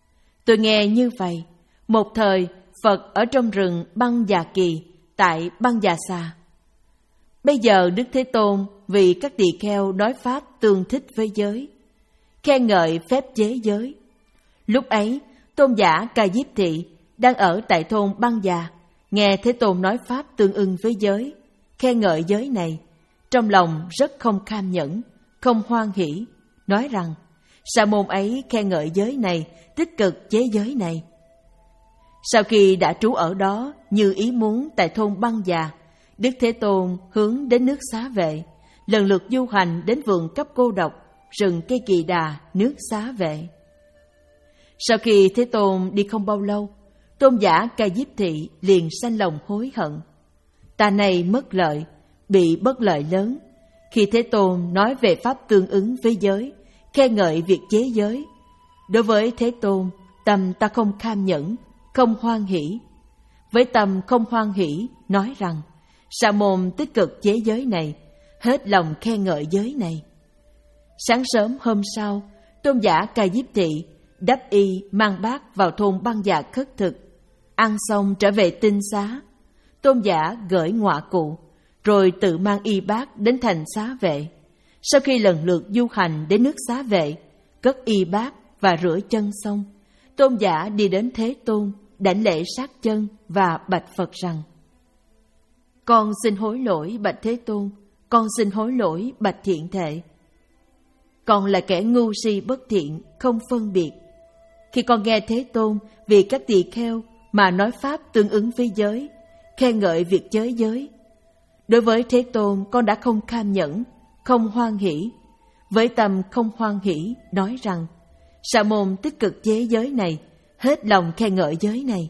Tôi nghe như vậy, một thời Phật ở trong rừng Băng Già Kỳ tại Băng Già Xà. Bây giờ Đức Thế Tôn vì các tỳ kheo nói pháp tương thích với giới, khen ngợi phép chế giới. Lúc ấy, tôn giả Ca Diếp Thị đang ở tại thôn Băng Già, nghe Thế Tôn nói pháp tương ưng với giới, khen ngợi giới này, trong lòng rất không kham nhẫn, không hoan hỷ, nói rằng sa môn ấy khen ngợi giới này, tích cực chế giới này. Sau khi đã trú ở đó như ý muốn tại thôn Băng Già, Đức Thế Tôn hướng đến nước Xá Vệ, lần lượt du hành đến vườn Cấp Cô Độc, rừng cây Kỳ Đà, nước Xá Vệ. Sau khi Thế Tôn đi không bao lâu, tôn giả Ca Diếp Thị liền sanh lòng hối hận. Ta này mất lợi, bị bất lợi lớn. Khi Thế Tôn nói về pháp tương ứng với giới, khen ngợi việc chế giới, đối với Thế Tôn, tâm ta không kham nhẫn, không hoan hỷ. Với tâm không hoan hỷ, nói rằng sa môn tích cực chế giới này, hết lòng khen ngợi giới này. Sáng sớm hôm sau, tôn giả Ca Diếp Thị đắp y mang bát vào thôn Băng Già khất thực. Ăn xong trở về tinh xá, tôn giả gửi ngọa cụ, rồi tự mang y bát đến thành Xá Vệ. Sau khi lần lượt du hành đến nước Xá Vệ, cất y bát và rửa chân xong, tôn giả đi đến Thế Tôn, đảnh lễ sát chân và bạch Phật rằng: Con xin hối lỗi bạch Thế Tôn, con xin hối lỗi bạch Thiện Thệ. Con là kẻ ngu si bất thiện, không phân biệt. Khi con nghe Thế Tôn vì các tỳ kheo mà nói pháp tương ứng với giới, khen ngợi việc chế giới, đối với Thế Tôn con đã không kham nhẫn, không hoan hỷ. Với tâm không hoan hỷ, nói rằng sa môn tích cực chế giới này, hết lòng khen ngợi giới này.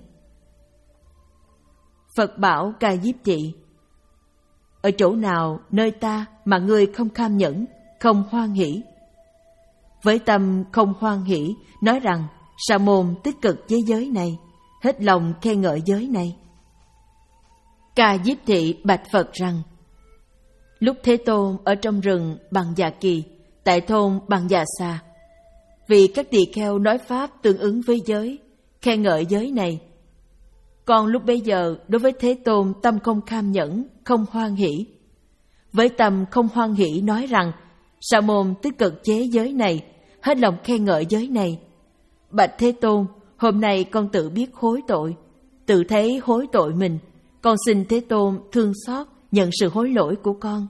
Phật bảo Ca Diếp Thị: Ở chỗ nào nơi ta mà ngươi không kham nhẫn, không hoan hỷ? Với tâm không hoan hỷ, nói rằng sa môn tích cực chế giới này, hết lòng khen ngợi giới này. Ca Diếp Thị bạch Phật rằng: Lúc Thế Tôn ở trong rừng Băng Già Kỳ, tại thôn Băng Già Xà, vì các tỳ kheo nói pháp tương ứng với giới, khen ngợi giới này, còn lúc bấy giờ đối với Thế Tôn tâm không kham nhẫn, không hoan hỷ. Với tâm không hoan hỷ, nói rằng sa môn tích cực chế giới này, hết lòng khen ngợi giới này. Bạch Thế Tôn, hôm nay con tự biết hối tội, tự thấy hối tội mình, con xin Thế Tôn thương xót nhận sự hối lỗi của con.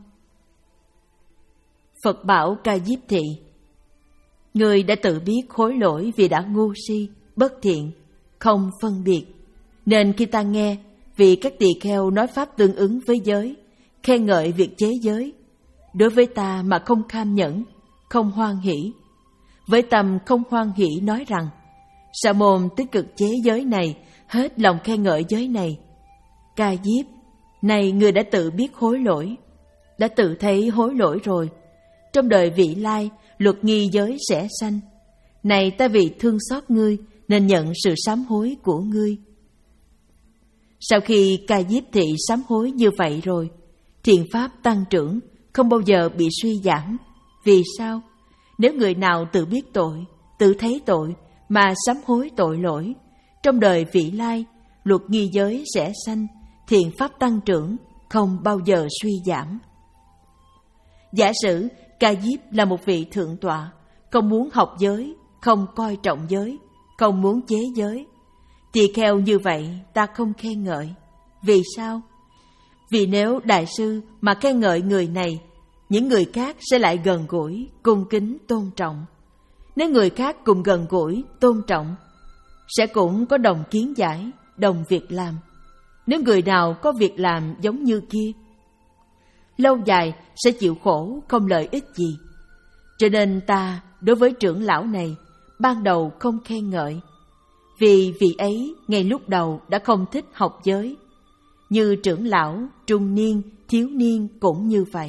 Phật bảo Ca Diếp Thị: Ngươi đã tự biết hối lỗi vì đã ngu si, bất thiện, không phân biệt, nên khi ta nghe vì các tỳ kheo nói pháp tương ứng với giới, khen ngợi việc chế giới, đối với ta mà không kham nhẫn, không hoan hỷ. Với tâm không hoan hỷ, nói rằng sa môn tích cực chế giới này, hết lòng khen ngợi giới này. Ca Diếp, này ngươi đã tự biết hối lỗi, đã tự thấy hối lỗi rồi. Trong đời vị lai, luật nghi giới sẽ sanh. Này ta vì thương xót ngươi, nên nhận sự sám hối của ngươi. Sau khi Ca Diếp Thị sám hối như vậy rồi, thiện pháp tăng trưởng, không bao giờ bị suy giảm. Vì sao? Nếu người nào tự biết tội, tự thấy tội mà sám hối tội lỗi, trong đời vị lai, luật nghi giới sẽ sanh, thiện pháp tăng trưởng, không bao giờ suy giảm. Giả sử Ca Diếp là một vị thượng tọa, không muốn học giới, không coi trọng giới, không muốn chế giới, tỳ kheo như vậy ta không khen ngợi. Vì sao? Vì nếu đại sư mà khen ngợi người này, những người khác sẽ lại gần gũi, cung kính, tôn trọng. Nếu người khác cùng gần gũi, tôn trọng, sẽ cũng có đồng kiến giải, đồng việc làm. Nếu người nào có việc làm giống như kia, lâu dài sẽ chịu khổ, không lợi ích gì. Cho nên ta đối với trưởng lão này ban đầu không khen ngợi, vì vị ấy ngay lúc đầu đã không thích học giới. Như trưởng lão, trung niên, thiếu niên cũng như vậy.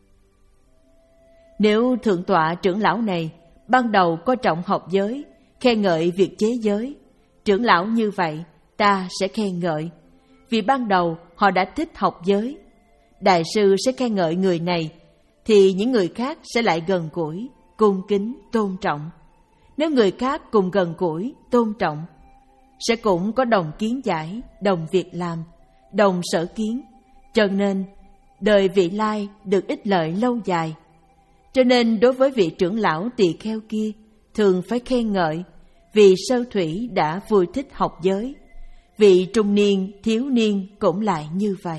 Nếu thượng tọa trưởng lão này ban đầu có trọng học giới, khen ngợi việc chế giới, trưởng lão như vậy ta sẽ khen ngợi, vì ban đầu họ đã thích học giới. Đại sư sẽ khen ngợi người này, thì những người khác sẽ lại gần gũi, cung kính, tôn trọng. nếu người khác cùng gần gũi, tôn trọng, sẽ cũng có đồng kiến giải, đồng việc làm, đồng sở kiến, cho nên đời vị lai được ích lợi lâu dài. Cho nên đối với vị trưởng lão tỳ kheo kia, thường phải khen ngợi, vì sơ thủy đã vui thích học giới, vị trung niên, thiếu niên cũng lại như vậy.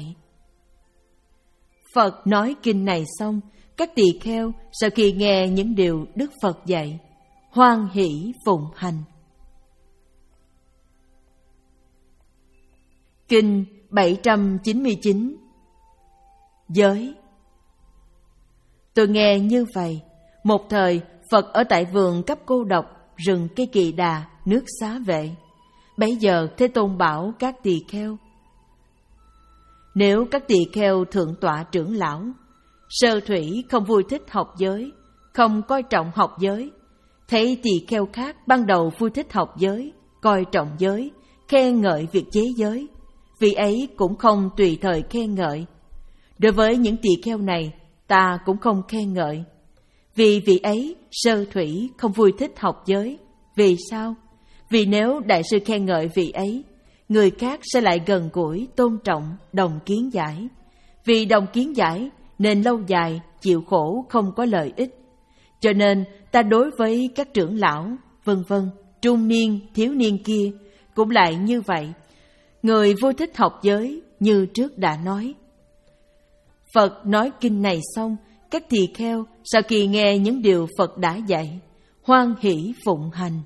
Phật nói kinh này xong, các tỳ kheo sau khi nghe những điều Đức Phật dạy, hoan hỷ phụng hành. Kinh bảy trăm chín mươi chín. Giới. Tôi nghe như vậy, một thời Phật ở tại vườn cấp cô độc, rừng cây Kỳ Đà, nước Xá Vệ. Bấy giờ Thế Tôn bảo các tỳ kheo: nếu các tỳ kheo thượng tọa trưởng lão sơ thủy không vui thích học giới, không coi trọng học giới, thấy tỳ kheo khác ban đầu vui thích học giới, coi trọng giới, khen ngợi việc chế giới, vì ấy cũng không tùy thời khen ngợi. Đối với những tỳ kheo này, ta cũng không khen ngợi, vì vị ấy sơ thủy không vui thích học giới. Vì sao? Vì nếu đại sư khen ngợi vị ấy, người khác sẽ lại gần gũi, tôn trọng, đồng kiến giải. Vì đồng kiến giải nên lâu dài chịu khổ không có lợi ích. Cho nên ta đối với các trưởng lão, vân vân, trung niên, thiếu niên kia cũng lại như vậy. Người vui thích học giới như trước đã nói. Phật nói kinh này xong, các tỳ kheo sau khi nghe những điều Phật đã dạy, hoan hỷ phụng hành.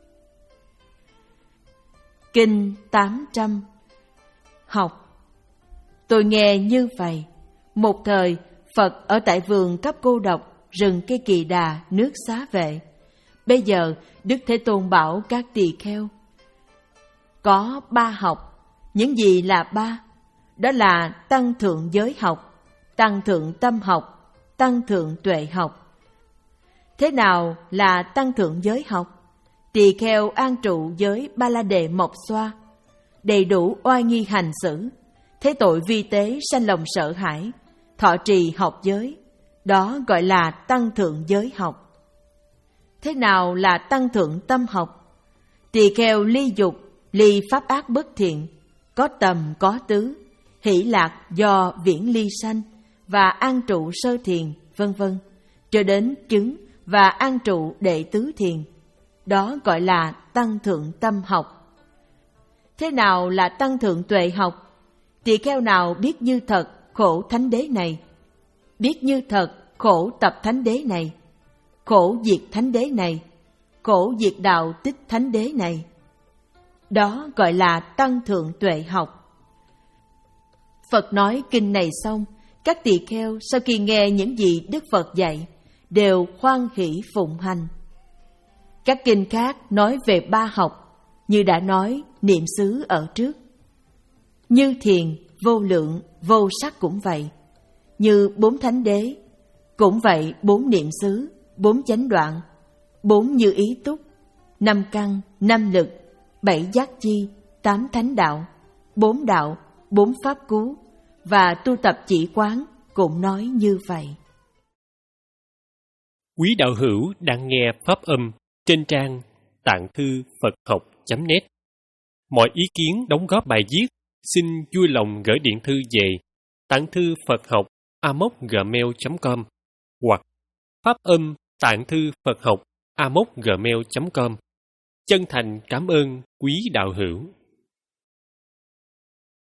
Kinh tám trăm. Học. Tôi nghe như vậy, một thời Phật ở tại vườn cấp cô độc, rừng cây Kỳ Đà, nước Xá Vệ. Bây giờ Đức Thế Tôn bảo các tỳ kheo: có ba học. Những gì là ba? Đó là tăng thượng giới học, tăng thượng tâm học, tăng thượng tuệ học. Thế nào là tăng thượng giới học? Tỳ kheo an trụ giới Ba La Đề Mộc Xoa, đầy đủ oai nghi hành xử, thế tội vi tế sanh lòng sợ hãi, thọ trì học giới, đó gọi là tăng thượng giới học. Thế nào là tăng thượng tâm học? Tỳ kheo ly dục, ly pháp ác bất thiện, có tầm có tứ, hỷ lạc do viễn ly sanh và an trụ sơ thiền, vân vân, cho đến chứng và an trụ đệ tứ thiền, đó gọi là tăng thượng tâm học. Thế nào là tăng thượng tuệ học? Tỳ kheo nào biết như thật khổ thánh đế này, biết như thật khổ tập thánh đế này, khổ diệt thánh đế này, khổ diệt đạo tích thánh đế này, đó gọi là tăng thượng tuệ học. Phật nói kinh này xong, các tỳ kheo sau khi nghe những gì Đức Phật dạy, đều hoan hỷ phụng hành. Các kinh khác nói về ba học, như đã nói niệm xứ ở trước. Như thiền, vô lượng, vô sắc cũng vậy. Như bốn thánh đế, cũng vậy bốn niệm xứ, bốn chánh đoạn, bốn như ý túc, năm căn, năm lực, bảy giác chi, tám thánh đạo, bốn đạo, bốn pháp cứu và tu tập chỉ quán cũng nói như vậy. Quý đạo hữu đang nghe pháp âm trên trang tạng thư Phật học chấm net. Mọi ý kiến đóng góp bài viết xin vui lòng gửi điện thư về tạng thư Phật học a m o c gmail chấm com hoặc pháp âm tạng thư Phật học a m o c gmail chấm com. Chân thành cảm ơn quý đạo hữu.